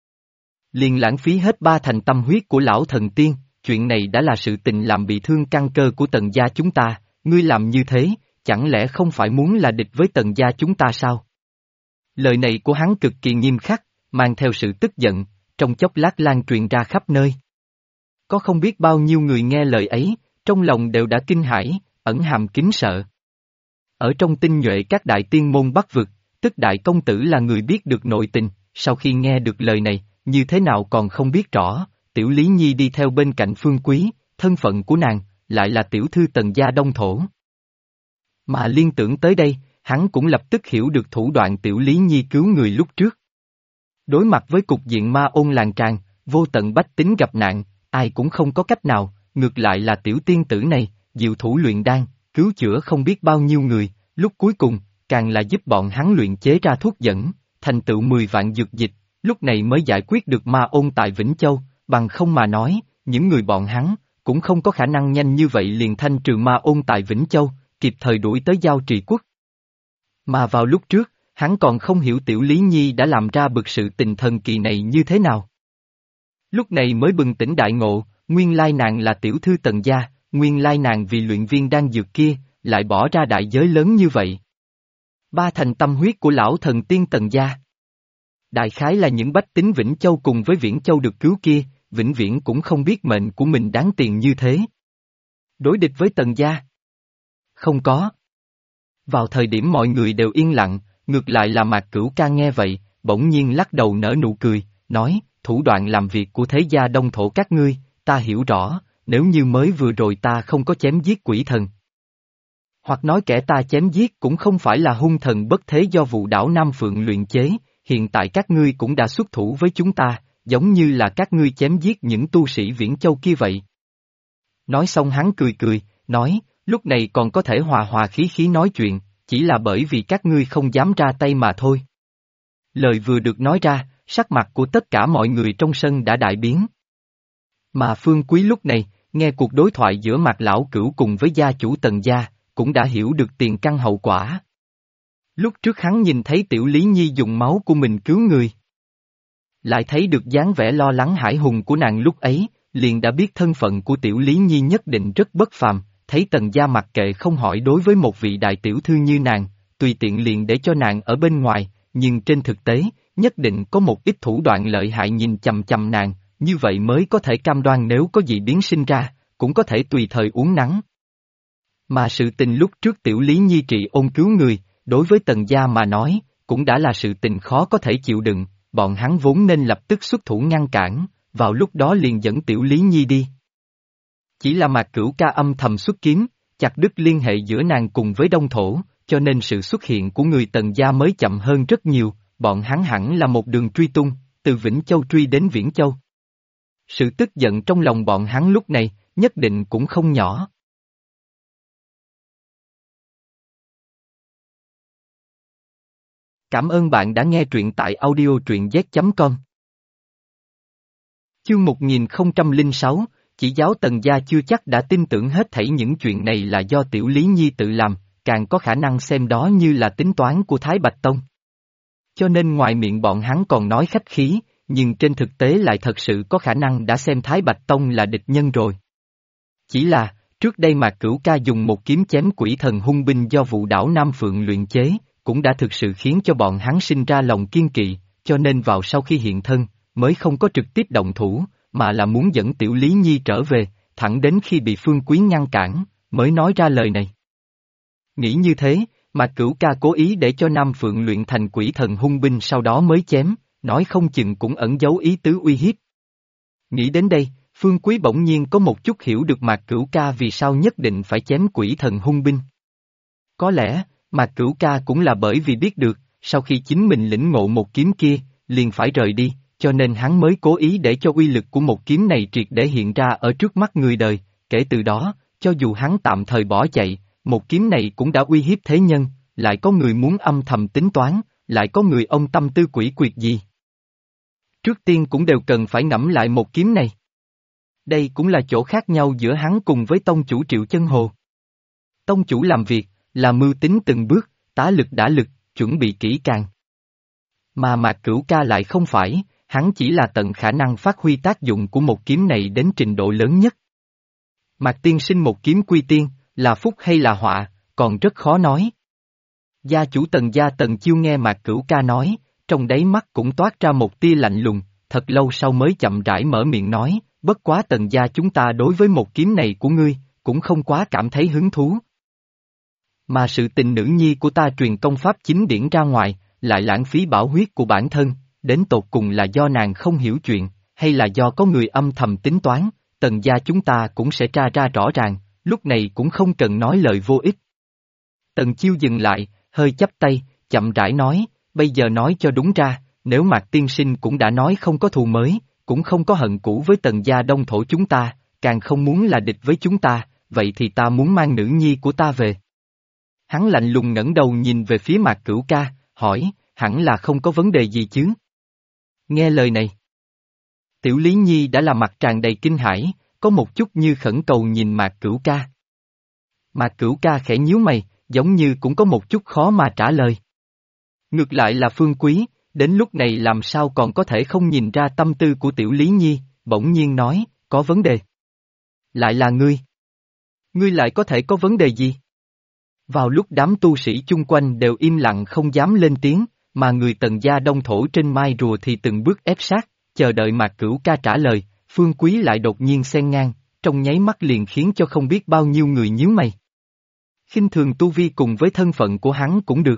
Liền lãng phí hết ba thành tâm huyết của lão thần tiên, chuyện này đã là sự tình làm bị thương căn cơ của Tần gia chúng ta, ngươi làm như thế, chẳng lẽ không phải muốn là địch với Tần gia chúng ta sao? Lời này của hắn cực kỳ nghiêm khắc, mang theo sự tức giận, trong chốc lát lan truyền ra khắp nơi. Có không biết bao nhiêu người nghe lời ấy, trong lòng đều đã kinh hãi, ẩn hàm kính sợ. Ở trong tinh nhuệ các đại tiên môn Bắc vực, tức đại công tử là người biết được nội tình, sau khi nghe được lời này, như thế nào còn không biết rõ, Tiểu Lý Nhi đi theo bên cạnh Phương Quý, thân phận của nàng, lại là tiểu thư Tần gia Đông Thổ. Mà liên tưởng tới đây, hắn cũng lập tức hiểu được thủ đoạn Tiểu Lý Nhi cứu người lúc trước. Đối mặt với cục diện ma ôn làng tràn, vô tận bách tính gặp nạn, ai cũng không có cách nào, ngược lại là tiểu tiên tử này, diệu thủ luyện đan, cứu chữa không biết bao nhiêu người, lúc cuối cùng, càng là giúp bọn hắn luyện chế ra thuốc dẫn, thành tựu 10 vạn dược dịch, lúc này mới giải quyết được ma ôn tại Vĩnh Châu, bằng không mà nói, những người bọn hắn, cũng không có khả năng nhanh như vậy liền thanh trừ ma ôn tại Vĩnh Châu, kịp thời đuổi tới Giao Trì Quốc. Mà vào lúc trước, hắn còn không hiểu Tiểu Lý Nhi đã làm ra bực sự tình thần kỳ này như thế nào. Lúc này mới bừng tỉnh đại ngộ, nguyên lai nàng là tiểu thư Tần gia, nguyên lai nàng vì luyện viên đan dược kia, lại bỏ ra đại giới lớn như vậy. Ba thành tâm huyết của lão thần tiên Tần gia. Đại khái là những bách tính Vĩnh Châu cùng với Viễn Châu được cứu kia, vĩnh viễn cũng không biết mệnh của mình đáng tiền như thế. Đối địch với Tần gia? Không có. Vào thời điểm mọi người đều yên lặng, ngược lại là Mạc Cửu Ca nghe vậy, bỗng nhiên lắc đầu nở nụ cười, nói, thủ đoạn làm việc của thế gia Đông Thổ các ngươi, ta hiểu rõ, nếu như mới vừa rồi ta không có chém giết quỷ thần. Hoặc nói kẻ ta chém giết cũng không phải là hung thần bất thế do vụ đảo Nam Phượng luyện chế, hiện tại các ngươi cũng đã xuất thủ với chúng ta, giống như là các ngươi chém giết những tu sĩ Viễn Châu kia vậy. Nói xong hắn cười cười, nói, lúc này còn có thể hòa hòa khí khí nói chuyện, chỉ là bởi vì các ngươi không dám ra tay mà thôi. Lời vừa được nói ra, sắc mặt của tất cả mọi người trong sân đã đại biến. Mà Phương Quý lúc này, nghe cuộc đối thoại giữa Mạc Lão Cửu cùng với gia chủ Tần gia, cũng đã hiểu được tiền căn hậu quả. Lúc trước hắn nhìn thấy Tiểu Lý Nhi dùng máu của mình cứu người. Lại thấy được dáng vẻ lo lắng hãi hùng của nàng lúc ấy, liền đã biết thân phận của Tiểu Lý Nhi nhất định rất bất phàm, thấy Tần gia mặc kệ không hỏi đối với một vị đại tiểu thư như nàng, tùy tiện liền để cho nàng ở bên ngoài, nhưng trên thực tế, nhất định có một ít thủ đoạn lợi hại nhìn chằm chằm nàng, như vậy mới có thể cam đoan nếu có gì biến sinh ra, cũng có thể tùy thời uống nắng. Mà sự tình lúc trước Tiểu Lý Nhi trị ôn cứu người, đối với Tần gia mà nói, cũng đã là sự tình khó có thể chịu đựng, bọn hắn vốn nên lập tức xuất thủ ngăn cản, vào lúc đó liền dẫn Tiểu Lý Nhi đi. Chỉ là Mạc Cửu Ca âm thầm xuất kiếm, chặt đứt liên hệ giữa nàng cùng với Đông Thổ, cho nên sự xuất hiện của người Tần gia mới chậm hơn rất nhiều, bọn hắn hẳn là một đường truy tung, từ Vĩnh Châu truy đến Viễn Châu. Sự tức giận trong lòng bọn hắn lúc này, nhất định cũng không nhỏ. Cảm ơn bạn đã nghe truyện tại audio truyện z.com. Chương 1006, chỉ giáo Tần gia chưa chắc đã tin tưởng hết thảy những chuyện này là do Tiểu Lý Nhi tự làm, càng có khả năng xem đó như là tính toán của Thái Bạch Tông. Cho nên ngoài miệng bọn hắn còn nói khách khí, nhưng trên thực tế lại thật sự có khả năng đã xem Thái Bạch Tông là địch nhân rồi. Chỉ là, trước đây Mạc Cửu Ca dùng một kiếm chém quỷ thần hung binh do vụ đảo Nam Phượng luyện chế, cũng đã thực sự khiến cho bọn hắn sinh ra lòng kiên kỵ, cho nên vào sau khi hiện thân, mới không có trực tiếp động thủ, mà là muốn dẫn Tiểu Lý Nhi trở về, thẳng đến khi bị Phương Quý ngăn cản, mới nói ra lời này. Nghĩ như thế, Mạc Cửu Ca cố ý để cho Nam Phượng luyện thành quỷ thần hung binh sau đó mới chém, nói không chừng cũng ẩn giấu ý tứ uy hiếp. Nghĩ đến đây, Phương Quý bỗng nhiên có một chút hiểu được Mạc Cửu Ca vì sao nhất định phải chém quỷ thần hung binh. Có lẽ, Mạc Cửu Ca cũng là bởi vì biết được, sau khi chính mình lĩnh ngộ một kiếm kia, liền phải rời đi, cho nên hắn mới cố ý để cho uy lực của một kiếm này triệt để hiện ra ở trước mắt người đời, kể từ đó, cho dù hắn tạm thời bỏ chạy, một kiếm này cũng đã uy hiếp thế nhân, lại có người muốn âm thầm tính toán, lại có người ông tâm tư quỷ quyệt gì. Trước tiên cũng đều cần phải ngẫm lại một kiếm này. Đây cũng là chỗ khác nhau giữa hắn cùng với tông chủ Triệu Chân Hồ. Tông chủ làm việc, là mưu tính từng bước, tá lực đả lực, chuẩn bị kỹ càng. Mà Mạc Cửu Ca lại không phải, hắn chỉ là tận khả năng phát huy tác dụng của một kiếm này đến trình độ lớn nhất. Mạc tiên sinh một kiếm quy tiên, là phúc hay là họa, còn rất khó nói. Gia chủ Tần gia Tần Chiêu nghe Mạc Cửu Ca nói, trong đáy mắt cũng toát ra một tia lạnh lùng, thật lâu sau mới chậm rãi mở miệng nói, bất quá Tần gia chúng ta đối với một kiếm này của ngươi, cũng không quá cảm thấy hứng thú. Mà sự tình nữ nhi của ta truyền công pháp chính điển ra ngoài, lại lãng phí bảo huyết của bản thân, đến tột cùng là do nàng không hiểu chuyện, hay là do có người âm thầm tính toán, Tần gia chúng ta cũng sẽ tra ra rõ ràng, lúc này cũng không cần nói lời vô ích. Tần Chiêu dừng lại, hơi chắp tay, chậm rãi nói, bây giờ nói cho đúng ra, nếu Mạc tiên sinh cũng đã nói không có thù mới, cũng không có hận cũ với Tần gia Đông Thổ chúng ta, càng không muốn là địch với chúng ta, vậy thì ta muốn mang nữ nhi của ta về. Hắn lạnh lùng ngẩng đầu nhìn về phía Mạc Cửu Ca, hỏi, hẳn là không có vấn đề gì chứ? Nghe lời này, Tiểu Lý Nhi đã là mặt tràn đầy kinh hãi, có một chút như khẩn cầu nhìn Mạc Cửu Ca. Mạc Cửu Ca khẽ nhíu mày, giống như cũng có một chút khó mà trả lời. Ngược lại là Phương Quý, đến lúc này làm sao còn có thể không nhìn ra tâm tư của Tiểu Lý Nhi, bỗng nhiên nói, có vấn đề. Lại là ngươi. Ngươi lại có thể có vấn đề gì? Vào lúc đám tu sĩ chung quanh đều im lặng không dám lên tiếng, mà người Tần gia Đông Thổ trên mai rùa thì từng bước ép sát, chờ đợi Mạc Cửu Ca trả lời, Phương Quý lại đột nhiên xen ngang, trong nháy mắt liền khiến cho không biết bao nhiêu người nhíu mày. Khinh thường tu vi cùng với thân phận của hắn cũng được.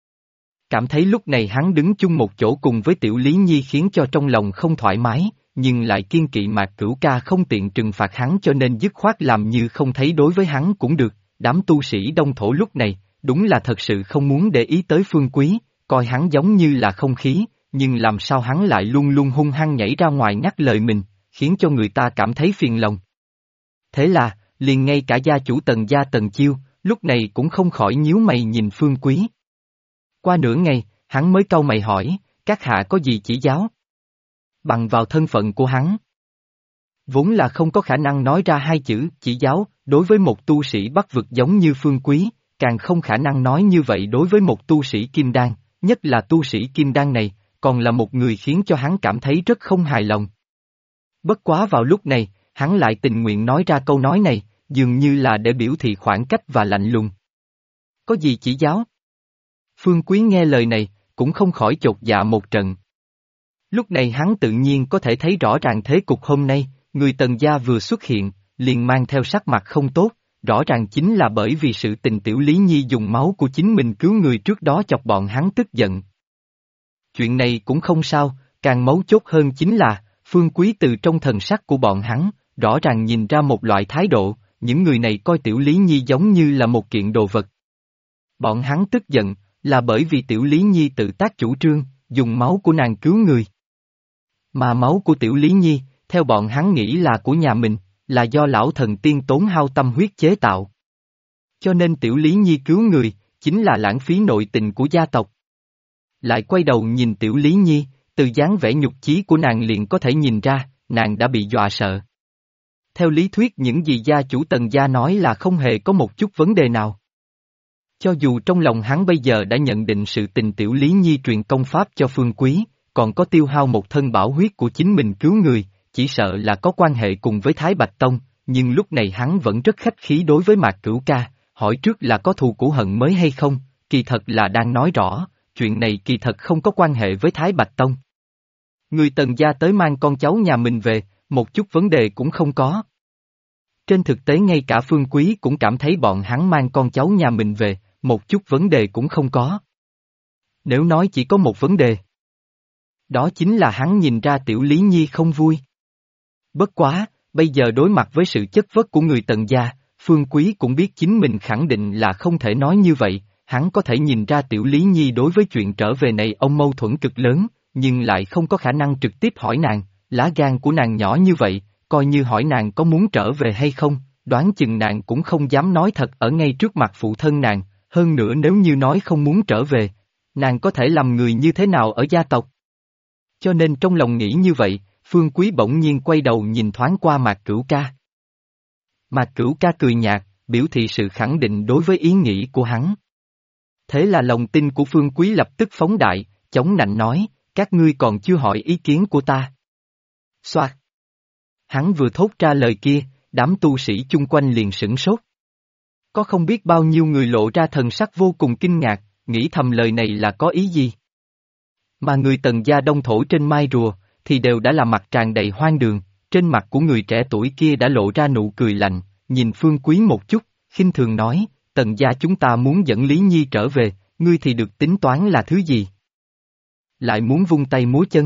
Cảm thấy lúc này hắn đứng chung một chỗ cùng với Tiểu Lý Nhi khiến cho trong lòng không thoải mái, nhưng lại kiên kỵ Mạc Cửu Ca không tiện trừng phạt hắn cho nên dứt khoát làm như không thấy đối với hắn cũng được, đám tu sĩ Đông Thổ lúc này, đúng là thật sự không muốn để ý tới Phương Quý, coi hắn giống như là không khí, nhưng làm sao hắn lại luôn luôn hung hăng nhảy ra ngoài ngắt lời mình, khiến cho người ta cảm thấy phiền lòng. Thế là, liền ngay cả gia chủ Tần gia Tần Chiêu, lúc này cũng không khỏi nhíu mày nhìn Phương Quý. Qua nửa ngày, hắn mới cau mày hỏi, các hạ có gì chỉ giáo? Bằng vào thân phận của hắn, vốn là không có khả năng nói ra hai chữ chỉ giáo, đối với một tu sĩ Bắc vực giống như Phương Quý, càng không khả năng nói như vậy đối với một tu sĩ kim đan, nhất là tu sĩ kim đan này, còn là một người khiến cho hắn cảm thấy rất không hài lòng. Bất quá vào lúc này, hắn lại tình nguyện nói ra câu nói này, dường như là để biểu thị khoảng cách và lạnh lùng. Có gì chỉ giáo? Phương Quý nghe lời này, cũng không khỏi chột dạ một trận. Lúc này hắn tự nhiên có thể thấy rõ ràng thế cục hôm nay, người Tần gia vừa xuất hiện, liền mang theo sắc mặt không tốt, rõ ràng chính là bởi vì sự tình Tiểu Lý Nhi dùng máu của chính mình cứu người trước đó chọc bọn hắn tức giận. Chuyện này cũng không sao, càng mấu chốt hơn chính là, Phương Quý từ trong thần sắc của bọn hắn, rõ ràng nhìn ra một loại thái độ, những người này coi Tiểu Lý Nhi giống như là một kiện đồ vật. Bọn hắn tức giận, là bởi vì Tiểu Lý Nhi tự tác chủ trương, dùng máu của nàng cứu người. Mà máu của Tiểu Lý Nhi, theo bọn hắn nghĩ là của nhà mình, là do lão thần tiên tốn hao tâm huyết chế tạo. Cho nên Tiểu Lý Nhi cứu người, chính là lãng phí nội tình của gia tộc. Lại quay đầu nhìn Tiểu Lý Nhi, từ dáng vẻ nhục chí của nàng liền có thể nhìn ra, nàng đã bị dọa sợ. Theo lý thuyết những gì gia chủ Tần gia nói là không hề có một chút vấn đề nào. Cho dù trong lòng hắn bây giờ đã nhận định sự tình Tiểu Lý Nhi truyền công pháp cho Phương Quý, còn có tiêu hao một thân bảo huyết của chính mình cứu người, chỉ sợ là có quan hệ cùng với Thái Bạch Tông, nhưng lúc này hắn vẫn rất khách khí đối với Mạc Cửu Ca, hỏi trước là có thù cũ hận mới hay không, kỳ thật là đang nói rõ, chuyện này kỳ thật không có quan hệ với Thái Bạch Tông. Người Tần gia tới mang con cháu nhà mình về, một chút vấn đề cũng không có. Trên thực tế ngay cả Phương Quý cũng cảm thấy bọn hắn mang con cháu nhà mình về, một chút vấn đề cũng không có. Nếu nói chỉ có một vấn đề, đó chính là hắn nhìn ra Tiểu Lý Nhi không vui. Bất quá, bây giờ đối mặt với sự chất vấn của người Tần gia, Phương Quý cũng biết chính mình khẳng định là không thể nói như vậy, hắn có thể nhìn ra Tiểu Lý Nhi đối với chuyện trở về này ông mâu thuẫn cực lớn, nhưng lại không có khả năng trực tiếp hỏi nàng, lá gan của nàng nhỏ như vậy, coi như hỏi nàng có muốn trở về hay không, đoán chừng nàng cũng không dám nói thật ở ngay trước mặt phụ thân nàng, hơn nữa nếu như nói không muốn trở về, nàng có thể làm người như thế nào ở gia tộc. Cho nên trong lòng nghĩ như vậy, Phương Quý bỗng nhiên quay đầu nhìn thoáng qua Mạc Cửu Ca. Mạc Cửu Ca cười nhạt, biểu thị sự khẳng định đối với ý nghĩ của hắn. Thế là lòng tin của Phương Quý lập tức phóng đại, chống nạnh nói, các ngươi còn chưa hỏi ý kiến của ta. Xoạt. Hắn vừa thốt ra lời kia, đám tu sĩ chung quanh liền sửng sốt. Có không biết bao nhiêu người lộ ra thần sắc vô cùng kinh ngạc, nghĩ thầm lời này là có ý gì. Mà người Tần gia đông thổ trên mai rùa, thì đều đã là mặt tràn đầy hoang đường, trên mặt của người trẻ tuổi kia đã lộ ra nụ cười lạnh, nhìn Phương Quý một chút, khinh thường nói, Tần gia chúng ta muốn dẫn Lý Nhi trở về, ngươi thì được tính toán là thứ gì? Lại muốn vung tay múa chân.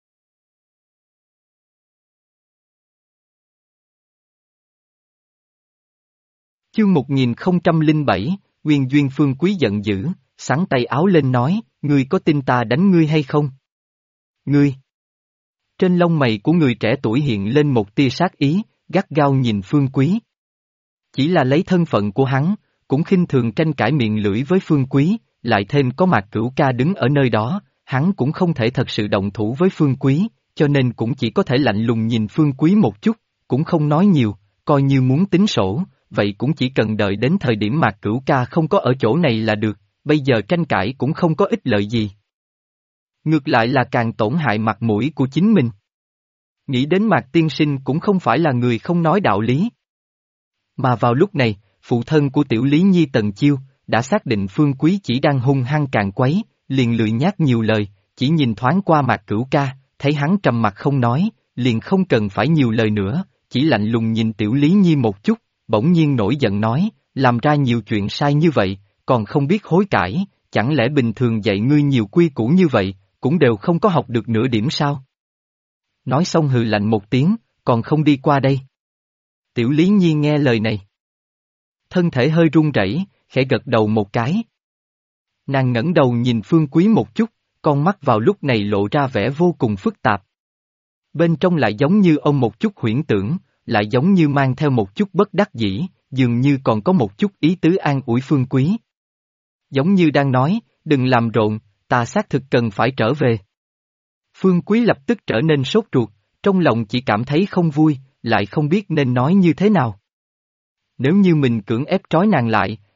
Chương 1007, Nguyên Duyên. Phương Quý giận dữ, xắn tay áo lên nói, ngươi có tin ta đánh ngươi hay không? Ngươi! Trên lông mày của người trẻ tuổi hiện lên một tia sát ý, gắt gao nhìn Phương Quý. Chỉ là lấy thân phận của hắn, cũng khinh thường tranh cãi miệng lưỡi với Phương Quý, lại thêm có Mạc Cửu Ca đứng ở nơi đó, hắn cũng không thể thật sự động thủ với Phương Quý, cho nên cũng chỉ có thể lạnh lùng nhìn Phương Quý một chút, cũng không nói nhiều, coi như muốn tính sổ, vậy cũng chỉ cần đợi đến thời điểm Mạc Cửu Ca không có ở chỗ này là được, bây giờ tranh cãi cũng không có ích lợi gì. Ngược lại là càng tổn hại mặt mũi của chính mình. Nghĩ đến Mạc tiên sinh cũng không phải là người không nói đạo lý. Mà vào lúc này, phụ thân của Tiểu Lý Nhi Tần Chiêu, đã xác định Phương Quý chỉ đang hung hăng càng quấy, liền lười nhác nhiều lời, chỉ nhìn thoáng qua Mạc Cửu Ca, thấy hắn trầm mặt không nói, liền không cần phải nhiều lời nữa, chỉ lạnh lùng nhìn Tiểu Lý Nhi một chút, bỗng nhiên nổi giận nói, làm ra nhiều chuyện sai như vậy, còn không biết hối cải, chẳng lẽ bình thường dạy ngươi nhiều quy củ như vậy, cũng đều không có học được nửa điểm sao? Nói xong hừ lạnh một tiếng, còn không đi qua đây. Tiểu Lý Nhi nghe lời này. Thân thể hơi run rẩy, khẽ gật đầu một cái. Nàng ngẩng đầu nhìn Phương Quý một chút, con mắt vào lúc này lộ ra vẻ vô cùng phức tạp. Bên trong lại giống như ông một chút huyễn tưởng, lại giống như mang theo một chút bất đắc dĩ, dường như còn có một chút ý tứ an ủi Phương Quý. Giống như đang nói, đừng làm rộn, ta xác thực cần phải trở về. Phương Quý lập tức trở nên sốt ruột, trong lòng chỉ cảm thấy không vui, lại không biết nên nói như thế nào. Nếu như mình cưỡng ép trói nàng lại,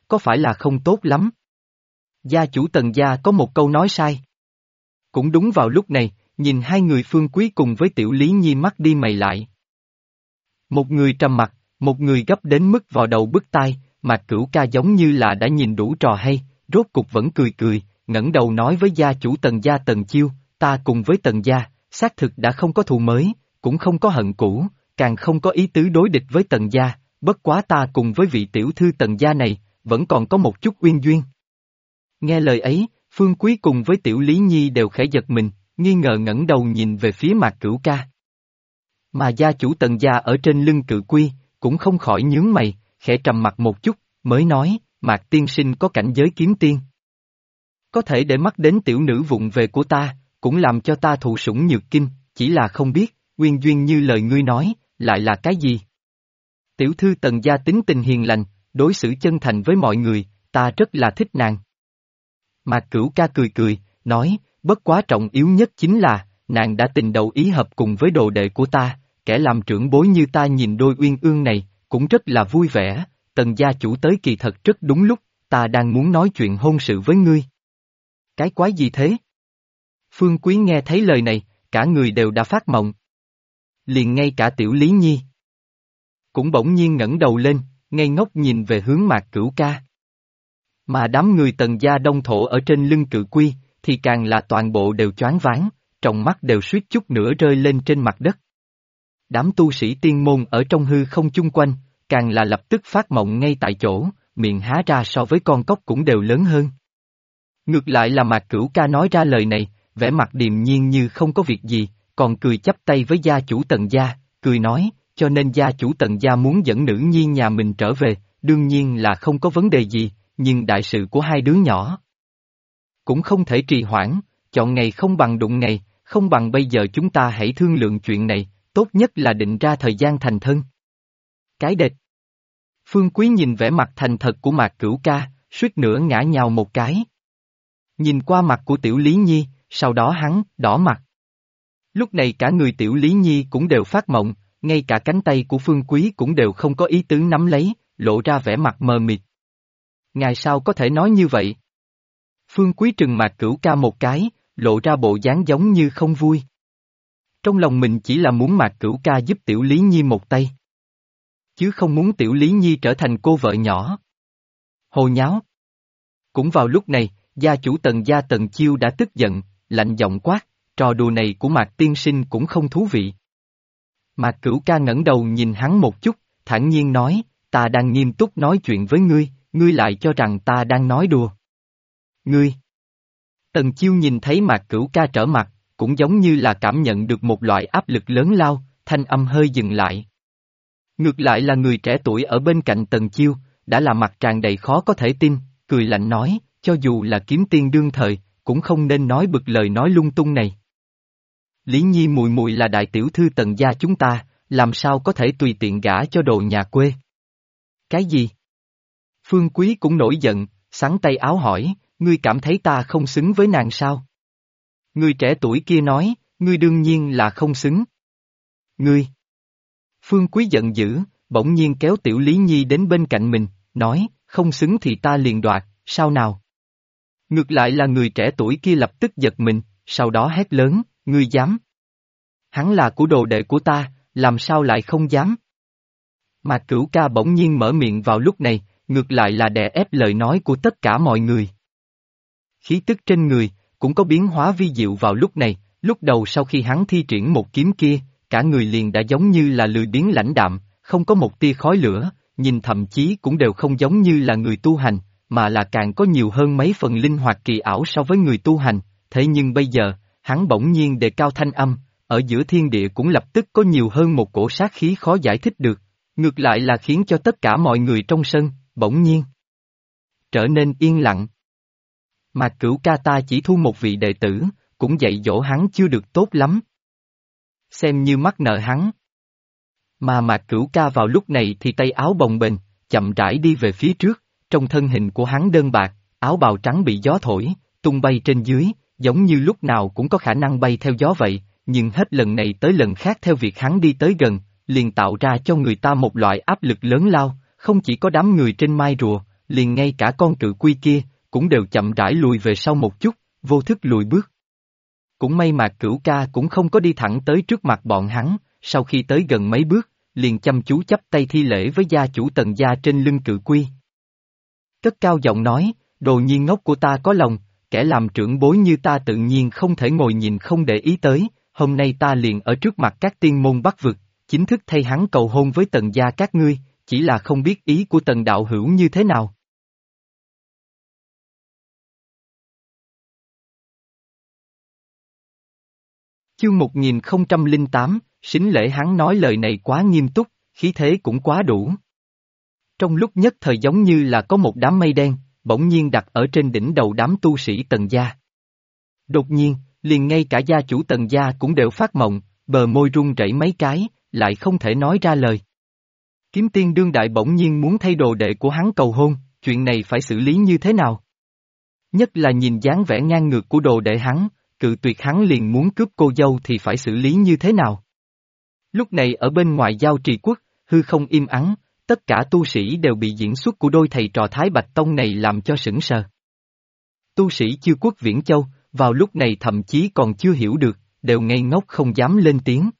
có phải là không tốt lắm? Gia chủ Tần gia có một câu nói sai. Cũng đúng vào lúc này, nhìn hai người Phương Quý cùng với Tiểu Lý Nhi mắt đi mày lại. Một người trầm mặc, một người gấp đến mức vào đầu bứt tai, Mạc Cửu Ca giống như là đã nhìn đủ trò hay, rốt cục vẫn cười cười, ngẩng đầu nói với gia chủ Tần gia Tần Chiêu, ta cùng với Tần gia, xác thực đã không có thù mới, cũng không có hận cũ, càng không có ý tứ đối địch với Tần gia, bất quá ta cùng với vị tiểu thư Tần gia này, vẫn còn có một chút uyên duyên. Nghe lời ấy, Phương Quý cùng với Tiểu Lý Nhi đều khẽ giật mình, nghi ngờ ngẩng đầu nhìn về phía Mạc Cửu Ca. Mà gia chủ Tần gia ở trên lưng Cự Quy, cũng không khỏi nhướng mày, khẽ trầm mặt một chút, mới nói, Mạc tiên sinh có cảnh giới kiếm tiên. Có thể để mắt đến tiểu nữ vụng về của ta, cũng làm cho ta thụ sủng nhược kinh, chỉ là không biết, uyên duyên như lời ngươi nói, lại là cái gì? Tiểu thư Tần gia tính tình hiền lành, đối xử chân thành với mọi người, ta rất là thích nàng. Mạc Cửu Ca cười cười, nói, bất quá trọng yếu nhất chính là, nàng đã tình đầu ý hợp cùng với đồ đệ của ta, kẻ làm trưởng bối như ta nhìn đôi uyên ương này, cũng rất là vui vẻ, Tần gia chủ tới kỳ thật rất đúng lúc, ta đang muốn nói chuyện hôn sự với ngươi. Cái quái gì thế? Phương Quý nghe thấy lời này, cả người đều đã phát mộng. Liền ngay cả Tiểu Lý Nhi cũng bỗng nhiên ngẩng đầu lên, ngây ngốc nhìn về hướng Mạc Cửu Ca. Mà đám người Tần gia đông thổ ở trên lưng Cự Quy, thì càng là toàn bộ đều choáng váng, trong mắt đều suýt chút nữa rơi lên trên mặt đất. Đám tu sĩ tiên môn ở trong hư không chung quanh, càng là lập tức phát mộng ngay tại chỗ, miệng há ra so với con cóc cũng đều lớn hơn. Ngược lại là Mạc Cửu Ca nói ra lời này, vẻ mặt điềm nhiên như không có việc gì, còn cười chắp tay với gia chủ Tần gia, cười nói, cho nên gia chủ Tần gia muốn dẫn nữ nhi nhà mình trở về, đương nhiên là không có vấn đề gì, nhưng đại sự của hai đứa nhỏ cũng không thể trì hoãn, chọn ngày không bằng đụng ngày, không bằng bây giờ chúng ta hãy thương lượng chuyện này, tốt nhất là định ra thời gian thành thân. Cái đệt. Phương Quý nhìn vẻ mặt thành thật của Mạc Cửu Ca, suýt nữa ngã nhào một cái. Nhìn qua mặt của Tiểu Lý Nhi, sau đó hắn, đỏ mặt. Lúc này cả người Tiểu Lý Nhi cũng đều phát mộng, ngay cả cánh tay của Phương Quý cũng đều không có ý tứ nắm lấy, lộ ra vẻ mặt mờ mịt. Ngài sao có thể nói như vậy? Phương Quý trừng Mạc Cửu Ca một cái, lộ ra bộ dáng giống như không vui. Trong lòng mình chỉ là muốn Mạc Cửu Ca giúp Tiểu Lý Nhi một tay, chứ không muốn Tiểu Lý Nhi trở thành cô vợ nhỏ. Hồ nháo. Cũng vào lúc này, gia chủ Tần gia Tần Chiêu đã tức giận, lạnh giọng quát, trò đùa này của Mạc tiên sinh cũng không thú vị. Mạc Cửu Ca ngẩng đầu nhìn hắn một chút, thản nhiên nói, ta đang nghiêm túc nói chuyện với ngươi, ngươi lại cho rằng ta đang nói đùa. Ngươi. Tần Chiêu nhìn thấy Mạc Cửu Ca trở mặt, cũng giống như là cảm nhận được một loại áp lực lớn lao, thanh âm hơi dừng lại. Ngược lại là người trẻ tuổi ở bên cạnh Tần Chiêu, đã là mặt tràn đầy khó có thể tin, cười lạnh nói, cho dù là kiếm tiên đương thời, cũng không nên nói bực lời nói lung tung này. Lý Nhi muội muội là đại tiểu thư Tần gia chúng ta, làm sao có thể tùy tiện gả cho đồ nhà quê? Cái gì? Phương Quý cũng nổi giận, xắn tay áo hỏi, ngươi cảm thấy ta không xứng với nàng sao? Người trẻ tuổi kia nói, ngươi đương nhiên là không xứng. Ngươi! Phương Quý giận dữ, bỗng nhiên kéo Tiểu Lý Nhi đến bên cạnh mình, nói, không xứng thì ta liền đoạt, sao nào? Ngược lại là người trẻ tuổi kia lập tức giật mình, sau đó hét lớn, ngươi dám? Hắn là của đồ đệ của ta, làm sao lại không dám? Mạc Cửu Ca bỗng nhiên mở miệng vào lúc này, ngược lại là đè ép lời nói của tất cả mọi người. Khí tức trên người, cũng có biến hóa vi diệu vào lúc này, lúc đầu sau khi hắn thi triển một kiếm kia, cả người liền đã giống như là lười biếng lãnh đạm, không có một tia khói lửa, nhìn thậm chí cũng đều không giống như là người tu hành, mà là càng có nhiều hơn mấy phần linh hoạt kỳ ảo so với người tu hành, thế nhưng bây giờ, hắn bỗng nhiên đề cao thanh âm, ở giữa thiên địa cũng lập tức có nhiều hơn một cổ sát khí khó giải thích được, ngược lại là khiến cho tất cả mọi người trong sân, bỗng nhiên trở nên yên lặng. Mạc Cửu Ca ta chỉ thu một vị đệ tử, cũng dạy dỗ hắn chưa được tốt lắm. Xem như mắc nợ hắn. Mà Mạc Cửu Ca vào lúc này thì tay áo bồng bềnh, chậm rãi đi về phía trước, trong thân hình của hắn đơn bạc, áo bào trắng bị gió thổi, tung bay trên dưới, giống như lúc nào cũng có khả năng bay theo gió vậy, nhưng hết lần này tới lần khác theo việc hắn đi tới gần, liền tạo ra cho người ta một loại áp lực lớn lao, không chỉ có đám người trên mai rùa, liền ngay cả con cự quy kia, cũng đều chậm rãi lùi về sau một chút, vô thức lùi bước. Cũng may Mạc Cửu Ca cũng không có đi thẳng tới trước mặt bọn hắn, sau khi tới gần mấy bước, liền chăm chú chắp tay thi lễ với gia chủ Tần gia trên lưng cự quy. Cất cao giọng nói, đồ nhi ngốc của ta có lòng, kẻ làm trưởng bối như ta tự nhiên không thể ngồi nhìn không để ý tới, hôm nay ta liền ở trước mặt các tiên môn Bắc vực, chính thức thay hắn cầu hôn với Tần gia các ngươi, chỉ là không biết ý của Tần đạo hữu như thế nào. Chương 1008, sính lễ hắn nói lời này quá nghiêm túc, khí thế cũng quá đủ. Trong lúc nhất thời giống như là có một đám mây đen, bỗng nhiên đặt ở trên đỉnh đầu đám tu sĩ Tần gia. Đột nhiên, liền ngay cả gia chủ Tần gia cũng đều phát mộng, bờ môi run rẩy mấy cái, lại không thể nói ra lời. Kiếm tiên đương đại bỗng nhiên muốn thay đồ đệ của hắn cầu hôn, chuyện này phải xử lý như thế nào? Nhất là nhìn dáng vẻ ngang ngược của đồ đệ hắn, cự tuyệt hắn liền muốn cướp cô dâu thì phải xử lý như thế nào? Lúc này ở bên ngoài giao trì quốc, hư không im ắng, tất cả tu sĩ đều bị diễn xuất của đôi thầy trò Thái Bạch Tông này làm cho sững sờ. Tu sĩ chư quốc Viễn Châu, vào lúc này thậm chí còn chưa hiểu được, đều ngây ngốc không dám lên tiếng.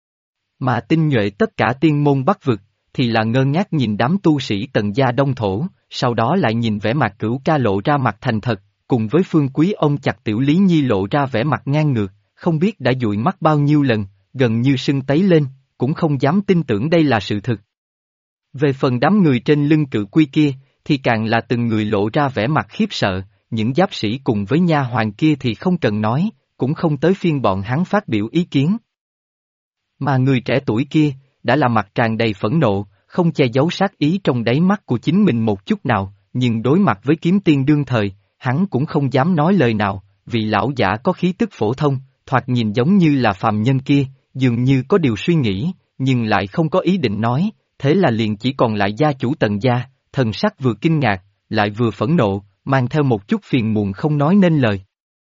Mà tinh nhuệ tất cả tiên môn Bắc vực, thì là ngơ ngác nhìn đám tu sĩ Tần gia đông thổ, sau đó lại nhìn vẻ mặt Cửu Ca lộ ra mặt thành thật, cùng với Phương Quý ông chặt Tiểu Lý Nhi lộ ra vẻ mặt ngang ngược, không biết đã dụi mắt bao nhiêu lần, gần như sưng tấy lên, cũng không dám tin tưởng đây là sự thực. Về phần đám người trên lưng cự quy kia, thì càng là từng người lộ ra vẻ mặt khiếp sợ, những giáp sĩ cùng với nha hoàn kia thì không cần nói, cũng không tới phiên bọn hắn phát biểu ý kiến. Mà người trẻ tuổi kia, đã là mặt tràn đầy phẫn nộ, không che giấu sát ý trong đáy mắt của chính mình một chút nào, nhưng đối mặt với kiếm tiên đương thời, hắn cũng không dám nói lời nào, vì lão giả có khí tức phổ thông, thoạt nhìn giống như là phàm nhân kia, dường như có điều suy nghĩ, nhưng lại không có ý định nói, thế là liền chỉ còn lại gia chủ Tần gia, thần sắc vừa kinh ngạc, lại vừa phẫn nộ, mang theo một chút phiền muộn không nói nên lời.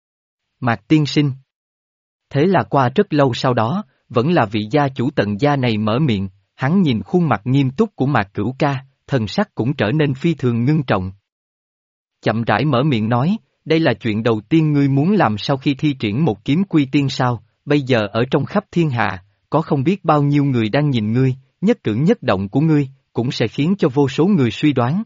Mạc tiên sinh. Thế là qua rất lâu sau đó, vẫn là vị gia chủ Tần gia này mở miệng, hắn nhìn khuôn mặt nghiêm túc của Mạc Cửu Ca, thần sắc cũng trở nên phi thường ngưng trọng. Chậm rãi mở miệng nói, đây là chuyện đầu tiên ngươi muốn làm sau khi thi triển một kiếm quy tiên sao, bây giờ ở trong khắp thiên hạ, có không biết bao nhiêu người đang nhìn ngươi, nhất cử nhất động của ngươi, cũng sẽ khiến cho vô số người suy đoán.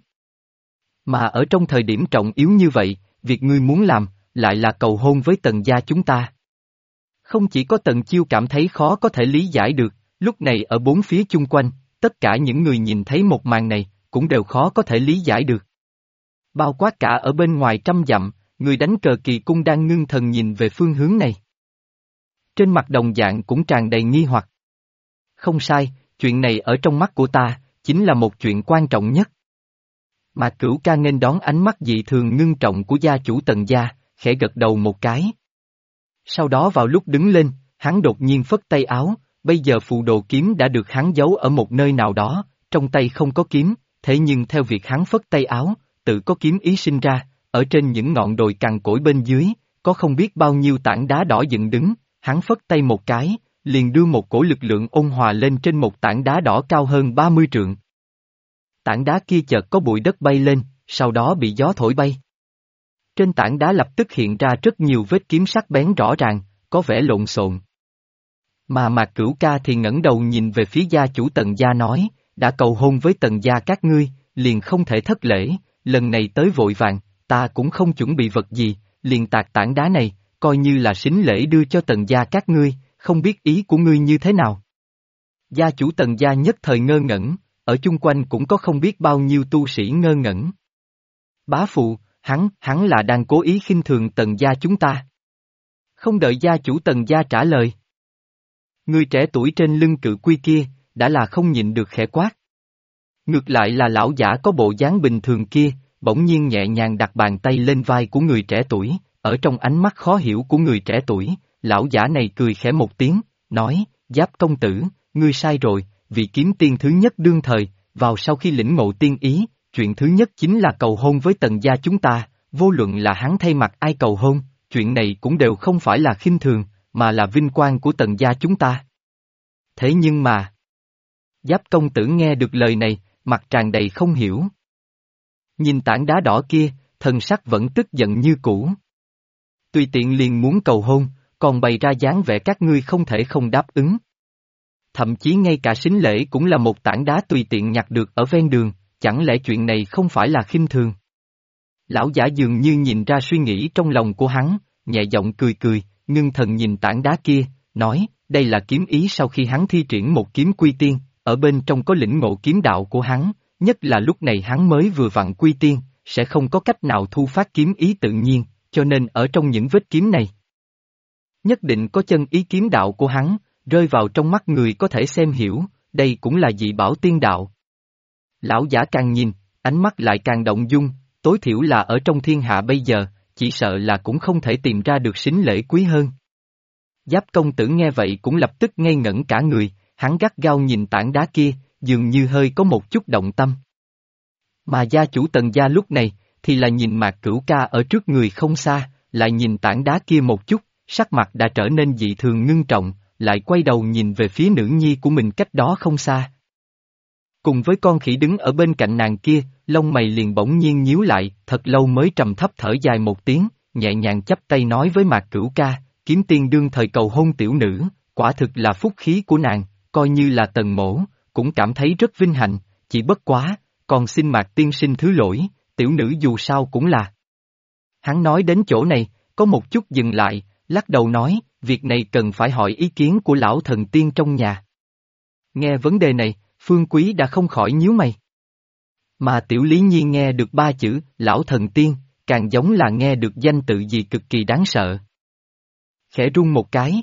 Mà ở trong thời điểm trọng yếu như vậy, việc ngươi muốn làm, lại là cầu hôn với Tần gia chúng ta. Không chỉ có Tần Chiêu cảm thấy khó có thể lý giải được, lúc này ở bốn phía chung quanh, tất cả những người nhìn thấy một màn này, cũng đều khó có thể lý giải được. Bao quát cả ở bên ngoài trăm dặm, người đánh cờ kỳ cung đang ngưng thần nhìn về phương hướng này. Trên mặt đồng dạng cũng tràn đầy nghi hoặc. Không sai, chuyện này ở trong mắt của ta, chính là một chuyện quan trọng nhất. Mà Cửu Ca nghênh đón ánh mắt dị thường ngưng trọng của gia chủ Tần gia, khẽ gật đầu một cái. Sau đó vào lúc đứng lên, hắn đột nhiên phất tay áo, bây giờ phù đồ kiếm đã được hắn giấu ở một nơi nào đó, trong tay không có kiếm, thế nhưng theo việc hắn phất tay áo, tự có kiếm ý sinh ra, ở trên những ngọn đồi cằn cỗi bên dưới, có không biết bao nhiêu tảng đá đỏ dựng đứng, hắn phất tay một cái, liền đưa một cổ lực lượng ôn hòa lên trên một tảng đá đỏ cao hơn 30 trượng. Tảng đá kia chợt có bụi đất bay lên, sau đó bị gió thổi bay. Trên tảng đá lập tức hiện ra rất nhiều vết kiếm sắc bén rõ ràng, có vẻ lộn xộn. Mà Mạc Cửu Ca thì ngẩng đầu nhìn về phía gia chủ Tần gia nói, đã cầu hôn với Tần gia các ngươi, liền không thể thất lễ, lần này tới vội vàng, ta cũng không chuẩn bị vật gì, liền tạc tảng đá này, coi như là sính lễ đưa cho Tần gia các ngươi, không biết ý của ngươi như thế nào. Gia chủ Tần gia nhất thời ngơ ngẩn, ở chung quanh cũng có không biết bao nhiêu tu sĩ ngơ ngẩn. Bá phụ, hắn là đang cố ý khinh thường Tần gia chúng ta. Không đợi gia chủ Tần gia trả lời. Người trẻ tuổi trên lưng cự quy kia, đã là không nhịn được khẽ quát. Ngược lại là lão giả có bộ dáng bình thường kia, bỗng nhiên nhẹ nhàng đặt bàn tay lên vai của người trẻ tuổi, ở trong ánh mắt khó hiểu của người trẻ tuổi, lão giả này cười khẽ một tiếng, nói, Giáp công tử, ngươi sai rồi, vị kiếm tiên thứ nhất đương thời, vào sau khi lĩnh ngộ tiên ý, chuyện thứ nhất chính là cầu hôn với Tần gia chúng ta, vô luận là hắn thay mặt ai cầu hôn, chuyện này cũng đều không phải là khinh thường, mà là vinh quang của Tần gia chúng ta. Thế nhưng mà... Giáp công tử nghe được lời này, mặt tràn đầy không hiểu. Nhìn tảng đá đỏ kia, thần sắc vẫn tức giận như cũ. Tùy tiện liền muốn cầu hôn, còn bày ra dáng vẻ các ngươi không thể không đáp ứng. Thậm chí ngay cả sính lễ cũng là một tảng đá tùy tiện nhặt được ở ven đường, chẳng lẽ chuyện này không phải là khinh thường? Lão giả dường như nhìn ra suy nghĩ trong lòng của hắn, nhẹ giọng cười cười, ngưng thần nhìn tảng đá kia, nói, đây là kiếm ý sau khi hắn thi triển một kiếm quy tiên, ở bên trong có lĩnh ngộ kiếm đạo của hắn, nhất là lúc này hắn mới vừa vặn quy tiên, sẽ không có cách nào thu phát kiếm ý tự nhiên, cho nên ở trong những vết kiếm này, nhất định có chân ý kiếm đạo của hắn, rơi vào trong mắt người có thể xem hiểu, đây cũng là dị bảo tiên đạo. Lão giả càng nhìn, ánh mắt lại càng động dung, tối thiểu là ở trong thiên hạ bây giờ, chỉ sợ là cũng không thể tìm ra được sính lễ quý hơn. Giáp công tử nghe vậy cũng lập tức ngây ngẩn cả người, hắn gắt gao nhìn tảng đá kia, dường như hơi có một chút động tâm. Mà gia chủ Tần gia lúc này, thì là nhìn Mạc Cửu Ca ở trước người không xa, lại nhìn tảng đá kia một chút, sắc mặt đã trở nên dị thường ngưng trọng, lại quay đầu nhìn về phía nữ nhi của mình cách đó không xa. Cùng với con khỉ đứng ở bên cạnh nàng kia, lông mày liền bỗng nhiên nhíu lại, thật lâu mới trầm thấp thở dài một tiếng, nhẹ nhàng chắp tay nói với Mạc Cửu Ca, kiếm tiên đương thời cầu hôn tiểu nữ, quả thực là phúc khí của nàng, coi như là Tần mỗ, cũng cảm thấy rất vinh hạnh, chỉ bất quá, còn xin Mạc tiên sinh thứ lỗi, tiểu nữ dù sao cũng là. Hắn nói đến chỗ này, có một chút dừng lại, lắc đầu nói, việc này cần phải hỏi ý kiến của lão thần tiên trong nhà. Nghe vấn đề này, Phương Quý đã không khỏi nhíu mày. Mà Tiểu Lý Nhi nghe được ba chữ, lão thần tiên, càng giống là nghe được danh tự gì cực kỳ đáng sợ. Khẽ run một cái.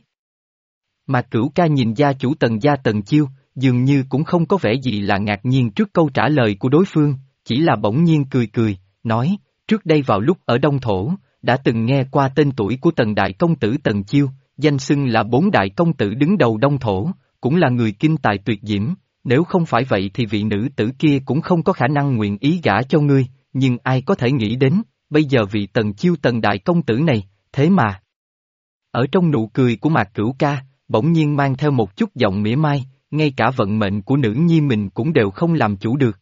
Mà Cửu Ca nhìn gia chủ Tần gia Tần Chiêu, dường như cũng không có vẻ gì là ngạc nhiên trước câu trả lời của đối phương, chỉ là bỗng nhiên cười cười, nói, trước đây vào lúc ở Đông Thổ, đã từng nghe qua tên tuổi của Tần Đại Công Tử Tần Chiêu, danh xưng là bốn đại công tử đứng đầu Đông Thổ, cũng là người kinh tài tuyệt diễm, nếu không phải vậy thì vị nữ tử kia cũng không có khả năng nguyện ý gả cho ngươi, nhưng ai có thể nghĩ đến, bây giờ vị Tần Chiêu Tần Đại Công Tử này, thế mà. Ở trong nụ cười của Mạc Cửu Ca, bỗng nhiên mang theo một chút giọng mỉa mai, ngay cả vận mệnh của nữ nhi mình cũng đều không làm chủ được.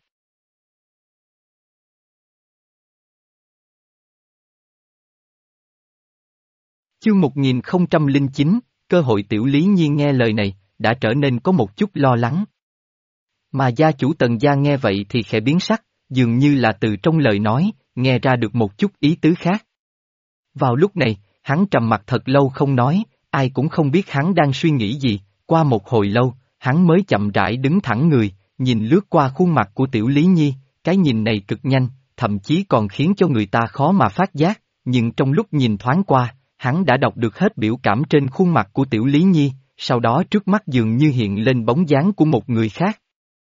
Chương 1009, cơ hội Tiểu Lý Nhi nghe lời này, đã trở nên có một chút lo lắng. Mà gia chủ Tần gia nghe vậy thì khẽ biến sắc, dường như là từ trong lời nói, nghe ra được một chút ý tứ khác. Vào lúc này, hắn trầm mặt thật lâu không nói, ai cũng không biết hắn đang suy nghĩ gì, qua một hồi lâu, hắn mới chậm rãi đứng thẳng người, nhìn lướt qua khuôn mặt của Tiểu Lý Nhi, cái nhìn này cực nhanh, thậm chí còn khiến cho người ta khó mà phát giác, nhưng trong lúc nhìn thoáng qua, hắn đã đọc được hết biểu cảm trên khuôn mặt của Tiểu Lý Nhi, sau đó trước mắt dường như hiện lên bóng dáng của một người khác.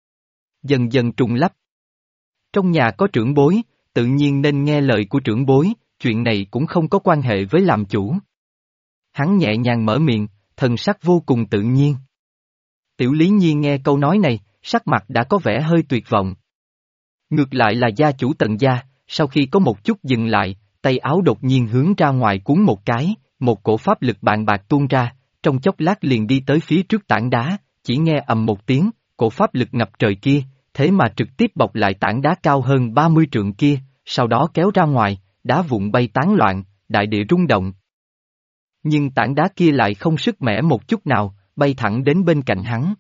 Dần dần trùng lắp. Trong nhà có trưởng bối, tự nhiên nên nghe lời của trưởng bối, chuyện này cũng không có quan hệ với làm chủ. Hắn nhẹ nhàng mở miệng, thần sắc vô cùng tự nhiên. Tiểu Lý Nhi nghe câu nói này, sắc mặt đã có vẻ hơi tuyệt vọng. Ngược lại là gia chủ Tần gia, sau khi có một chút dừng lại, tay áo đột nhiên hướng ra ngoài cuốn một cái, một cổ pháp lực bàn bạc tuôn ra, trong chốc lát liền đi tới phía trước tảng đá, chỉ nghe ầm một tiếng, cổ pháp lực ngập trời kia, thế mà trực tiếp bọc lại tảng đá cao hơn 30 trượng kia, sau đó kéo ra ngoài, đá vụn bay tán loạn, đại địa rung động. Nhưng tảng đá kia lại không sức mẻ một chút nào, bay thẳng đến bên cạnh hắn.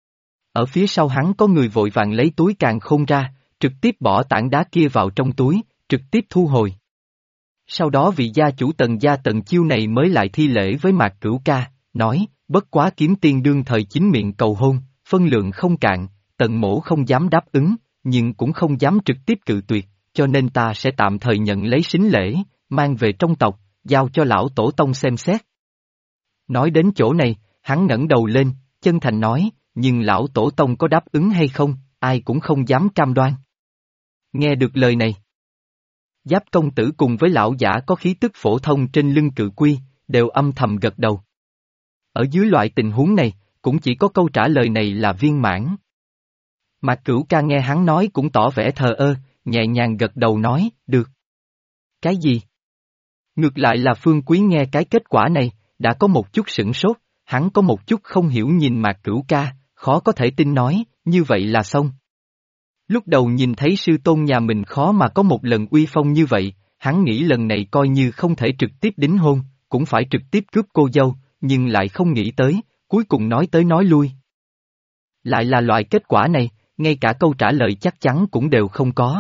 Ở phía sau hắn có người vội vàng lấy túi càn khôn ra, trực tiếp bỏ tảng đá kia vào trong túi, trực tiếp thu hồi. Sau đó vị gia chủ Tần gia Tần Chiêu này mới lại thi lễ với Mạc Cửu Ca, nói, bất quá kiếm tiên đương thời chính miệng cầu hôn, phân lượng không cạn, Tần mỗ không dám đáp ứng, nhưng cũng không dám trực tiếp cự tuyệt, cho nên ta sẽ tạm thời nhận lấy sính lễ, mang về trong tộc, giao cho lão tổ tông xem xét. Nói đến chỗ này, hắn ngẩng đầu lên, chân thành nói, nhưng lão tổ tông có đáp ứng hay không, ai cũng không dám cam đoan. Nghe được lời này, Giáp công tử cùng với lão giả có khí tức phổ thông trên lưng cự quy, đều âm thầm gật đầu. Ở dưới loại tình huống này, cũng chỉ có câu trả lời này là viên mãn. Mạc Cửu Ca nghe hắn nói cũng tỏ vẻ thờ ơ, nhẹ nhàng gật đầu nói, được. Cái gì? Ngược lại là Phương Quý nghe cái kết quả này, đã có một chút sửng sốt, hắn có một chút không hiểu nhìn Mạc Cửu Ca, khó có thể tin nói, như vậy là xong. Lúc đầu nhìn thấy sư tôn nhà mình khó mà có một lần uy phong như vậy, hắn nghĩ lần này coi như không thể trực tiếp đính hôn, cũng phải trực tiếp cướp cô dâu, nhưng lại không nghĩ tới, cuối cùng nói tới nói lui. Lại là loại kết quả này, ngay cả câu trả lời chắc chắn cũng đều không có.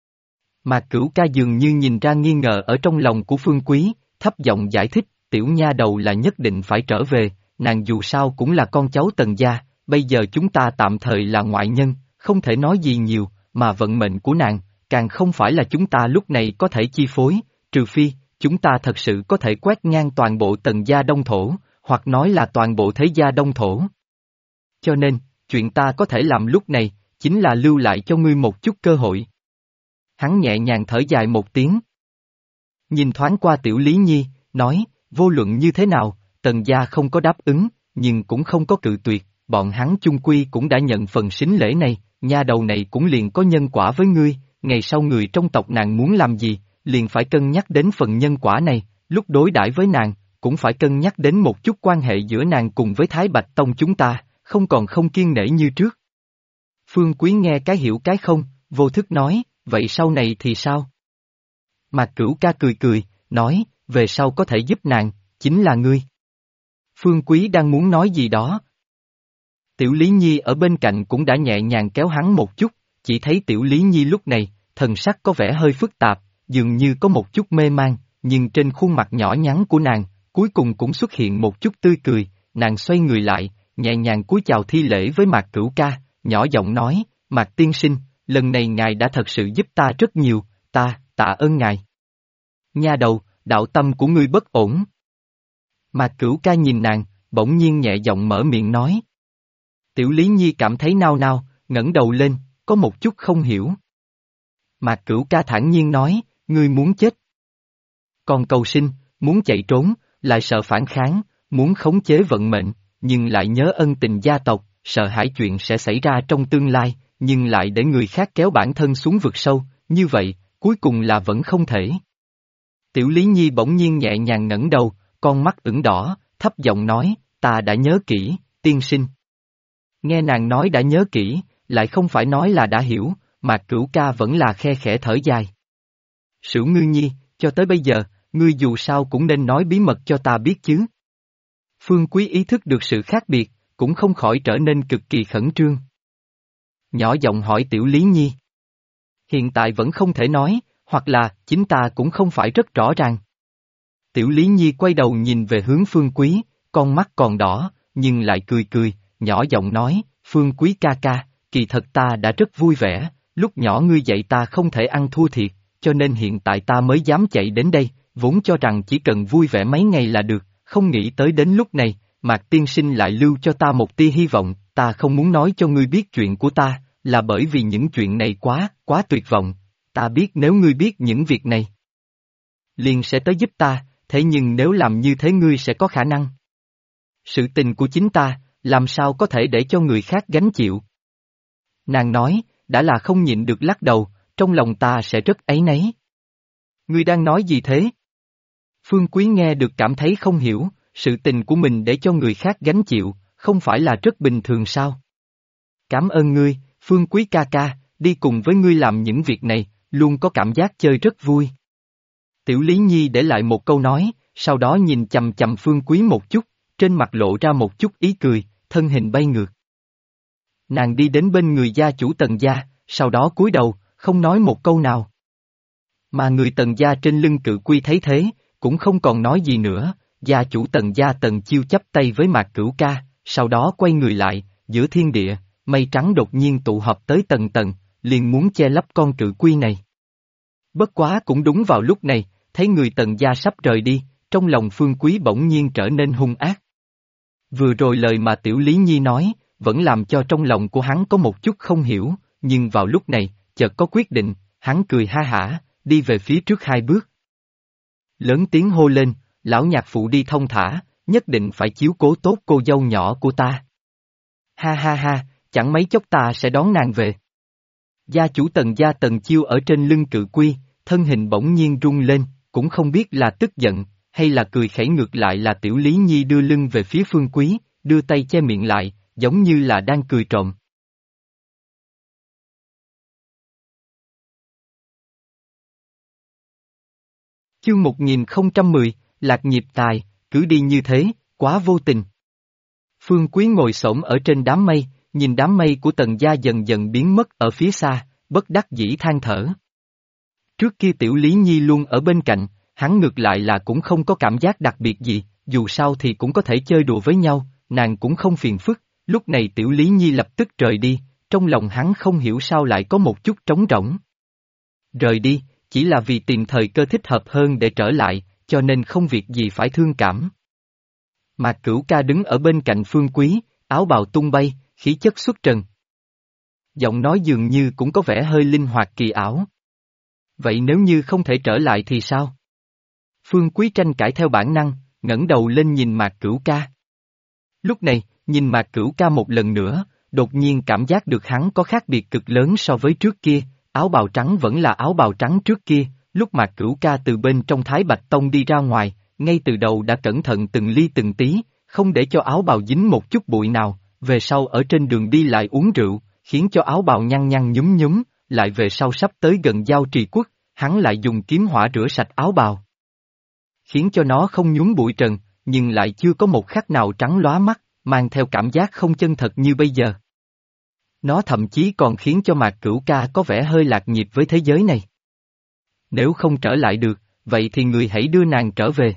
Mà Cửu Ca dường như nhìn ra nghi ngờ ở trong lòng của Phương Quý, thấp giọng giải thích, tiểu nha đầu là nhất định phải trở về, nàng dù sao cũng là con cháu Tần gia, bây giờ chúng ta tạm thời là ngoại nhân, không thể nói gì nhiều, mà vận mệnh của nàng, càng không phải là chúng ta lúc này có thể chi phối, trừ phi, chúng ta thật sự có thể quét ngang toàn bộ Tần gia Đông Thổ, hoặc nói là toàn bộ thế gia Đông Thổ. Cho nên, chuyện ta có thể làm lúc này, chính là lưu lại cho ngươi một chút cơ hội. Hắn nhẹ nhàng thở dài một tiếng. Nhìn thoáng qua Tiểu Lý Nhi, nói, vô luận như thế nào, Tần gia không có đáp ứng, nhưng cũng không có cự tuyệt, bọn hắn chung quy cũng đã nhận phần sính lễ này, nha đầu này cũng liền có nhân quả với ngươi, ngày sau người trong tộc nàng muốn làm gì, liền phải cân nhắc đến phần nhân quả này, lúc đối đãi với nàng, cũng phải cân nhắc đến một chút quan hệ giữa nàng cùng với Thái Bạch Tông chúng ta, không còn không kiêng nể như trước. Phương Quý nghe cái hiểu cái không, vô thức nói, vậy sau này thì sao? Mạc Cửu Ca cười cười, nói, về sau có thể giúp nàng, chính là ngươi. Phương Quý đang muốn nói gì đó. Tiểu Lý Nhi ở bên cạnh cũng đã nhẹ nhàng kéo hắn một chút, chỉ thấy Tiểu Lý Nhi lúc này, thần sắc có vẻ hơi phức tạp, dường như có một chút mê man, nhưng trên khuôn mặt nhỏ nhắn của nàng, cuối cùng cũng xuất hiện một chút tươi cười, nàng xoay người lại, nhẹ nhàng cúi chào thi lễ với Mạc Cửu Ca, nhỏ giọng nói, Mạc tiên sinh, lần này ngài đã thật sự giúp ta rất nhiều, tạ ơn ngài. Nha đầu, đạo tâm của ngươi bất ổn. Mạc Cửu Ca nhìn nàng, bỗng nhiên nhẹ giọng mở miệng nói. Tiểu Lý Nhi cảm thấy nao nao, ngẩng đầu lên, có một chút không hiểu. Mạc Cửu Ca thản nhiên nói, ngươi muốn chết. Còn cầu sinh, muốn chạy trốn, lại sợ phản kháng, muốn khống chế vận mệnh, nhưng lại nhớ ân tình gia tộc, sợ hãi chuyện sẽ xảy ra trong tương lai, nhưng lại để người khác kéo bản thân xuống vực sâu, như vậy, cuối cùng là vẫn không thể. Tiểu Lý Nhi bỗng nhiên nhẹ nhàng ngẩng đầu, con mắt ửng đỏ, thấp giọng nói, ta đã nhớ kỹ, tiên sinh. Nghe nàng nói đã nhớ kỹ, lại không phải nói là đã hiểu, mà Cửu Ca vẫn là khe khẽ thở dài. Sửu Ngư Nhi, cho tới bây giờ, ngươi dù sao cũng nên nói bí mật cho ta biết chứ. Phương Quý ý thức được sự khác biệt, cũng không khỏi trở nên cực kỳ khẩn trương. Nhỏ giọng hỏi Tiểu Lý Nhi. Hiện tại vẫn không thể nói, hoặc là chính ta cũng không phải rất rõ ràng. Tiểu Lý Nhi quay đầu nhìn về hướng Phương Quý, con mắt còn đỏ, nhưng lại cười cười, nhỏ giọng nói, Phương Quý ca ca, kỳ thật ta đã rất vui vẻ, lúc nhỏ ngươi dạy ta không thể ăn thua thiệt, cho nên hiện tại ta mới dám chạy đến đây, vốn cho rằng chỉ cần vui vẻ mấy ngày là được, không nghĩ tới đến lúc này, Mạc tiên sinh lại lưu cho ta một tia hy vọng, ta không muốn nói cho ngươi biết chuyện của ta, là bởi vì những chuyện này quá tuyệt vọng, ta biết nếu ngươi biết những việc này, liền sẽ tới giúp ta, thế nhưng nếu làm như thế ngươi sẽ có khả năng. Sự tình của chính ta, làm sao có thể để cho người khác gánh chịu? Nàng nói, đã là không nhịn được lắc đầu, trong lòng ta sẽ rất áy náy. Ngươi đang nói gì thế? Phương Quý nghe được cảm thấy không hiểu, sự tình của mình để cho người khác gánh chịu, không phải là rất bình thường sao? Cảm ơn ngươi, Phương Quý ca ca, đi cùng với ngươi làm những việc này, luôn có cảm giác chơi rất vui. Tiểu Lý Nhi để lại một câu nói, sau đó nhìn chầm chầm Phương Quý một chút, trên mặt lộ ra một chút ý cười, thân hình bay ngược. Nàng đi đến bên người gia chủ Tần gia, sau đó cúi đầu, không nói một câu nào. Mà người Tần gia trên lưng Cự Quy thấy thế, cũng không còn nói gì nữa, gia chủ Tần gia Tần Chiêu chắp tay với Mạc Cửu Ca, sau đó quay người lại, giữa thiên địa, mây trắng đột nhiên tụ họp tới tầng tầng, liền muốn che lấp con Cự Quy này. Bất quá cũng đúng vào lúc này, thấy người Tần gia sắp rời đi, trong lòng Phương Quý bỗng nhiên trở nên hung ác. Vừa rồi lời mà Tiểu Lý Nhi nói, vẫn làm cho trong lòng của hắn có một chút không hiểu, nhưng vào lúc này, chợt có quyết định, hắn cười ha hả, đi về phía trước 2 bước. Lớn tiếng hô lên, lão nhạc phụ đi thông thả, nhất định phải chiếu cố tốt cô dâu nhỏ của ta. Ha ha ha, chẳng mấy chốc ta sẽ đón nàng về. Gia chủ Tần gia Tần Chiêu ở trên lưng Cự Quy, thân hình bỗng nhiên rung lên, cũng không biết là tức giận, hay là cười khẩy, ngược lại là Tiểu Lý Nhi đưa lưng về phía Phương Quý, đưa tay che miệng lại, giống như là đang cười trộm. Chương 1010, Lạc Nhịp Tài, cứ đi như thế, quá vô tình. Phương Quý ngồi xổm ở trên đám mây, nhìn đám mây của Tần gia dần dần biến mất ở phía xa, bất đắc dĩ than thở. Trước kia Tiểu Lý Nhi luôn ở bên cạnh, hắn ngược lại là cũng không có cảm giác đặc biệt gì, dù sao thì cũng có thể chơi đùa với nhau, nàng cũng không phiền phức, lúc này Tiểu Lý Nhi lập tức rời đi, trong lòng hắn không hiểu sao lại có một chút trống rỗng. Rời đi, chỉ là vì tìm thời cơ thích hợp hơn để trở lại, cho nên không việc gì phải thương cảm. Mạc Cửu Ca đứng ở bên cạnh Phương Quý, áo bào tung bay, khí chất xuất trần. Giọng nói dường như cũng có vẻ hơi linh hoạt kỳ ảo. Vậy nếu như không thể trở lại thì sao? Phương Quý tranh cãi theo bản năng, ngẩng đầu lên nhìn Mạc Cửu Ca. Lúc này, nhìn Mạc Cửu Ca một lần nữa, đột nhiên cảm giác được hắn có khác biệt cực lớn so với trước kia, áo bào trắng vẫn là áo bào trắng trước kia, lúc Mạc Cửu Ca từ bên trong Thái Bạch Tông đi ra ngoài, ngay từ đầu đã cẩn thận từng ly từng tí, không để cho áo bào dính một chút bụi nào, về sau ở trên đường đi lại uống rượu, khiến cho áo bào nhăn nhăn nhúm nhúm, lại về sau sắp tới gần Giao Trì Quốc, hắn lại dùng kiếm hỏa rửa sạch áo bào. Khiến cho nó không nhúm bụi trần, nhưng lại chưa có một khắc nào trắng lóa mắt, mang theo cảm giác không chân thật như bây giờ. Nó thậm chí còn khiến cho Mạc Cửu Ca có vẻ hơi lạc nhịp với thế giới này. Nếu không trở lại được, vậy thì người hãy đưa nàng trở về.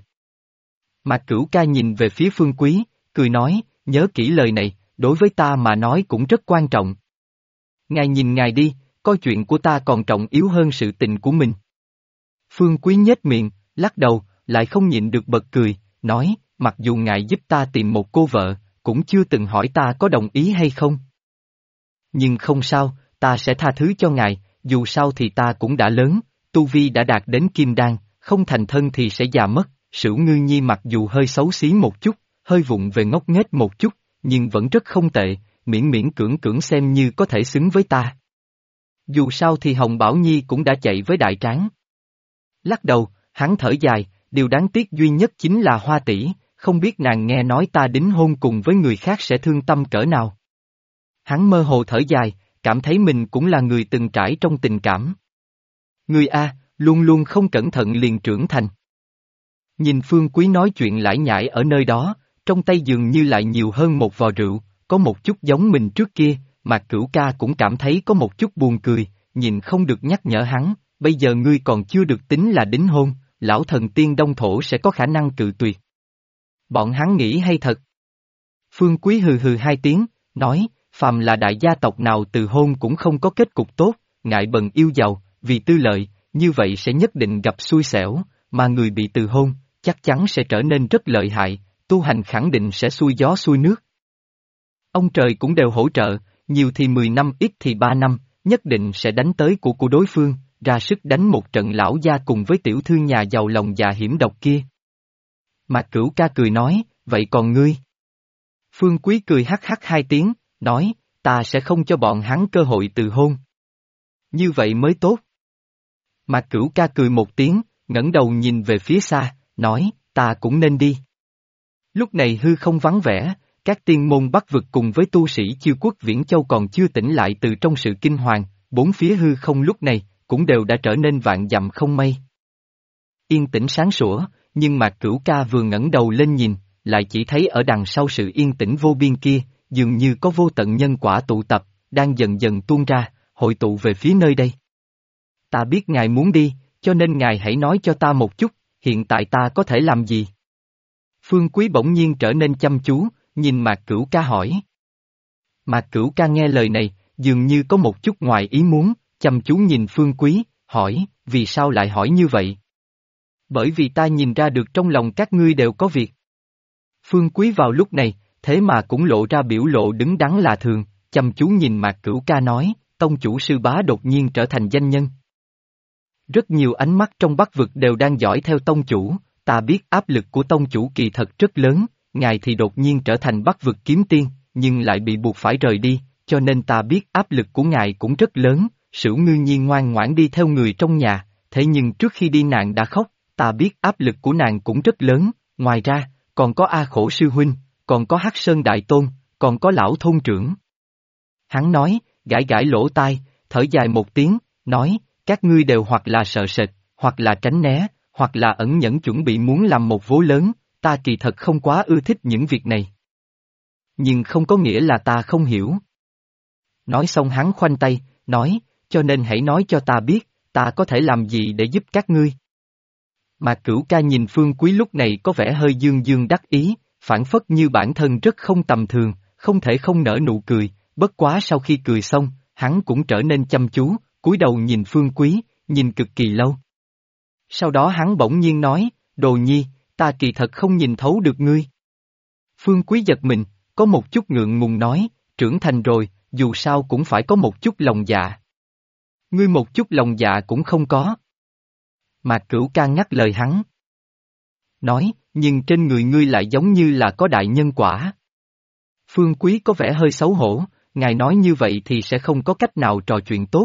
Mạc Cửu Ca nhìn về phía Phương Quý, cười nói, nhớ kỹ lời này, đối với ta mà nói cũng rất quan trọng. Ngài nhìn ngài đi, coi chuyện của ta còn trọng yếu hơn sự tình của mình. Phương Quý nhếch miệng, lắc đầu, lại không nhịn được bật cười, nói, mặc dù ngài giúp ta tìm một cô vợ, cũng chưa từng hỏi ta có đồng ý hay không. Nhưng không sao, ta sẽ tha thứ cho ngài, dù sao thì ta cũng đã lớn, tu vi đã đạt đến kim đan, không thành thân thì sẽ già mất. Sửu Ngư Nhi mặc dù hơi xấu xí một chút, hơi vụng về ngốc nghếch một chút, nhưng vẫn rất không tệ, miễn miễn cưỡng cưỡng xem như có thể xứng với ta. Dù sao thì Hồng Bảo Nhi cũng đã chạy với đại tráng. Lắc đầu, hắn thở dài, điều đáng tiếc duy nhất chính là Hoa tỷ, không biết nàng nghe nói ta đính hôn cùng với người khác sẽ thương tâm cỡ nào. Hắn mơ hồ thở dài, cảm thấy mình cũng là người từng trải trong tình cảm. Người A, luôn luôn không cẩn thận liền trưởng thành. Nhìn Phương Quý nói chuyện lải nhải ở nơi đó, trong tay dường như lại nhiều hơn một vò rượu, có một chút giống mình trước kia, Mạc Cửu Ca cũng cảm thấy có một chút buồn cười, nhìn không được nhắc nhở hắn, bây giờ ngươi còn chưa được tính là đính hôn, lão thần tiên Đông Thổ sẽ có khả năng cự tuyệt. Bọn hắn nghĩ hay thật. Phương Quý hừ hừ hai tiếng, nói, phàm là đại gia tộc nào từ hôn cũng không có kết cục tốt, ngại bần yêu giàu, vì tư lợi, như vậy sẽ nhất định gặp xui xẻo, mà người bị từ hôn, chắc chắn sẽ trở nên rất lợi hại, tu hành khẳng định sẽ xuôi gió xuôi nước. Ông trời cũng đều hỗ trợ, nhiều thì 10 năm ít thì 3 năm, nhất định sẽ đánh tới của đối phương, ra sức đánh một trận lão gia cùng với tiểu thư nhà giàu lòng dạ hiểm độc kia. Mạc Cửu Ca cười nói, vậy còn ngươi? Phương Quý cười hắc hắc hai tiếng, nói, ta sẽ không cho bọn hắn cơ hội từ hôn. Như vậy mới tốt. Mạc Cửu Ca cười một tiếng, ngẩng đầu nhìn về phía xa, nói, ta cũng nên đi. Lúc này hư không vắng vẻ, các tiên môn Bắc vực cùng với tu sĩ Chiêu Quốc Viễn Châu còn chưa tỉnh lại từ trong sự kinh hoàng, bốn phía hư không lúc này, cũng đều đã trở nên vạn dặm không mây. Yên tĩnh sáng sủa, nhưng Mạc Cửu Ca vừa ngẩng đầu lên nhìn, lại chỉ thấy ở đằng sau sự yên tĩnh vô biên kia, dường như có vô tận nhân quả tụ tập, đang dần dần tuôn ra, hội tụ về phía nơi đây. Ta biết ngài muốn đi, cho nên ngài hãy nói cho ta một chút, hiện tại ta có thể làm gì? Phương Quý bỗng nhiên trở nên chăm chú, nhìn Mạc Cửu Ca hỏi. Mạc Cửu Ca nghe lời này, dường như có một chút ngoài ý muốn, chăm chú nhìn Phương Quý, hỏi, vì sao lại hỏi như vậy? Bởi vì ta nhìn ra được trong lòng các ngươi đều có việc. Phương Quý vào lúc này, thế mà cũng lộ ra biểu lộ đứng đắn lạ thường, chăm chú nhìn Mạc Cửu Ca nói, tông chủ sư bá đột nhiên trở thành danh nhân. Rất nhiều ánh mắt trong Bắc vực đều đang dõi theo tông chủ, ta biết áp lực của tông chủ kỳ thật rất lớn, ngài thì đột nhiên trở thành Bắc vực kiếm tiên, nhưng lại bị buộc phải rời đi, cho nên ta biết áp lực của ngài cũng rất lớn. Sửu Ngư Nhi ngoan ngoãn đi theo người trong nhà, thế nhưng trước khi đi nàng đã khóc, ta biết áp lực của nàng cũng rất lớn, ngoài ra, còn có A Khổ sư huynh, còn có Hắc Sơn đại tôn, còn có lão thôn trưởng. Hắn nói, gãi gãi lỗ tai, thở dài một tiếng, nói, các ngươi đều hoặc là sợ sệt, hoặc là tránh né, hoặc là ẩn nhẫn chuẩn bị muốn làm một vố lớn, ta kỳ thật không quá ưa thích những việc này. Nhưng không có nghĩa là ta không hiểu. Nói xong hắn khoanh tay, nói, cho nên hãy nói cho ta biết, ta có thể làm gì để giúp các ngươi. Mạc Cửu Ca nhìn Phương Quý lúc này có vẻ hơi dương dương đắc ý, phản phất như bản thân rất không tầm thường, không thể không nở nụ cười, bất quá sau khi cười xong, hắn cũng trở nên chăm chú, cúi đầu nhìn Phương Quý, nhìn cực kỳ lâu. Sau đó hắn bỗng nhiên nói, Đồ Nhi, ta kỳ thật không nhìn thấu được ngươi. Phương Quý giật mình, có một chút ngượng ngùng nói, trưởng thành rồi, dù sao cũng phải có một chút lòng dạ. Ngươi một chút lòng dạ cũng không có. Mạc Cửu Ca ngắt lời hắn. Nói, nhưng trên người ngươi lại giống như là có đại nhân quả. Phương Quý có vẻ hơi xấu hổ, ngài nói như vậy thì sẽ không có cách nào trò chuyện tốt.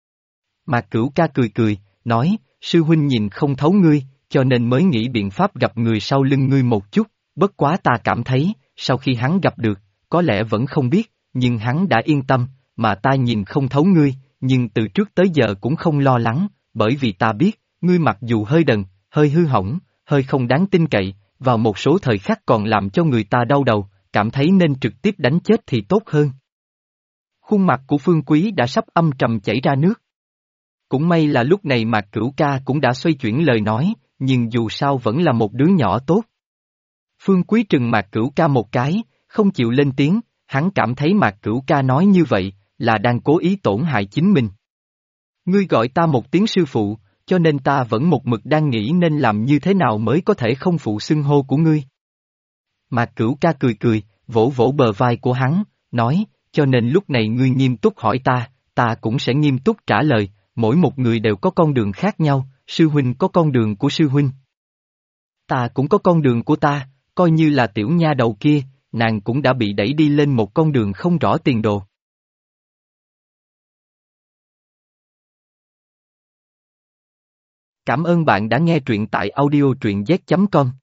Mạc Cửu Ca cười cười, nói, sư huynh nhìn không thấu ngươi, cho nên mới nghĩ biện pháp gặp người sau lưng ngươi một chút, bất quá ta cảm thấy, sau khi hắn gặp được, có lẽ vẫn không biết, nhưng hắn đã yên tâm, mà ta nhìn không thấu ngươi, nhưng từ trước tới giờ cũng không lo lắng, bởi vì ta biết, ngươi mặc dù hơi đần, hơi hư hỏng, hơi không đáng tin cậy, vào một số thời khắc còn làm cho người ta đau đầu, cảm thấy nên trực tiếp đánh chết thì tốt hơn. Khuôn mặt của Phương Quý đã sắp âm trầm chảy ra nước. Cũng may là lúc này Mạc Cửu Ca cũng đã xoay chuyển lời nói, nhưng dù sao vẫn là một đứa nhỏ tốt. Phương Quý trừng Mạc Cửu Ca một cái, không chịu lên tiếng, hắn cảm thấy Mạc Cửu Ca nói như vậy, là đang cố ý tổn hại chính mình. Ngươi gọi ta một tiếng sư phụ, cho nên ta vẫn một mực đang nghĩ nên làm như thế nào mới có thể không phụ xưng hô của ngươi. Mạc Cửu Ca cười cười, vỗ vỗ bờ vai của hắn, nói, cho nên lúc này ngươi nghiêm túc hỏi ta, ta cũng sẽ nghiêm túc trả lời, mỗi một người đều có con đường khác nhau, sư huynh có con đường của sư huynh. Ta cũng có con đường của ta, coi như là tiểu nha đầu kia, nàng cũng đã bị đẩy đi lên một con đường không rõ tiền đồ. Cảm ơn bạn đã nghe truyện tại audio truyện z.com.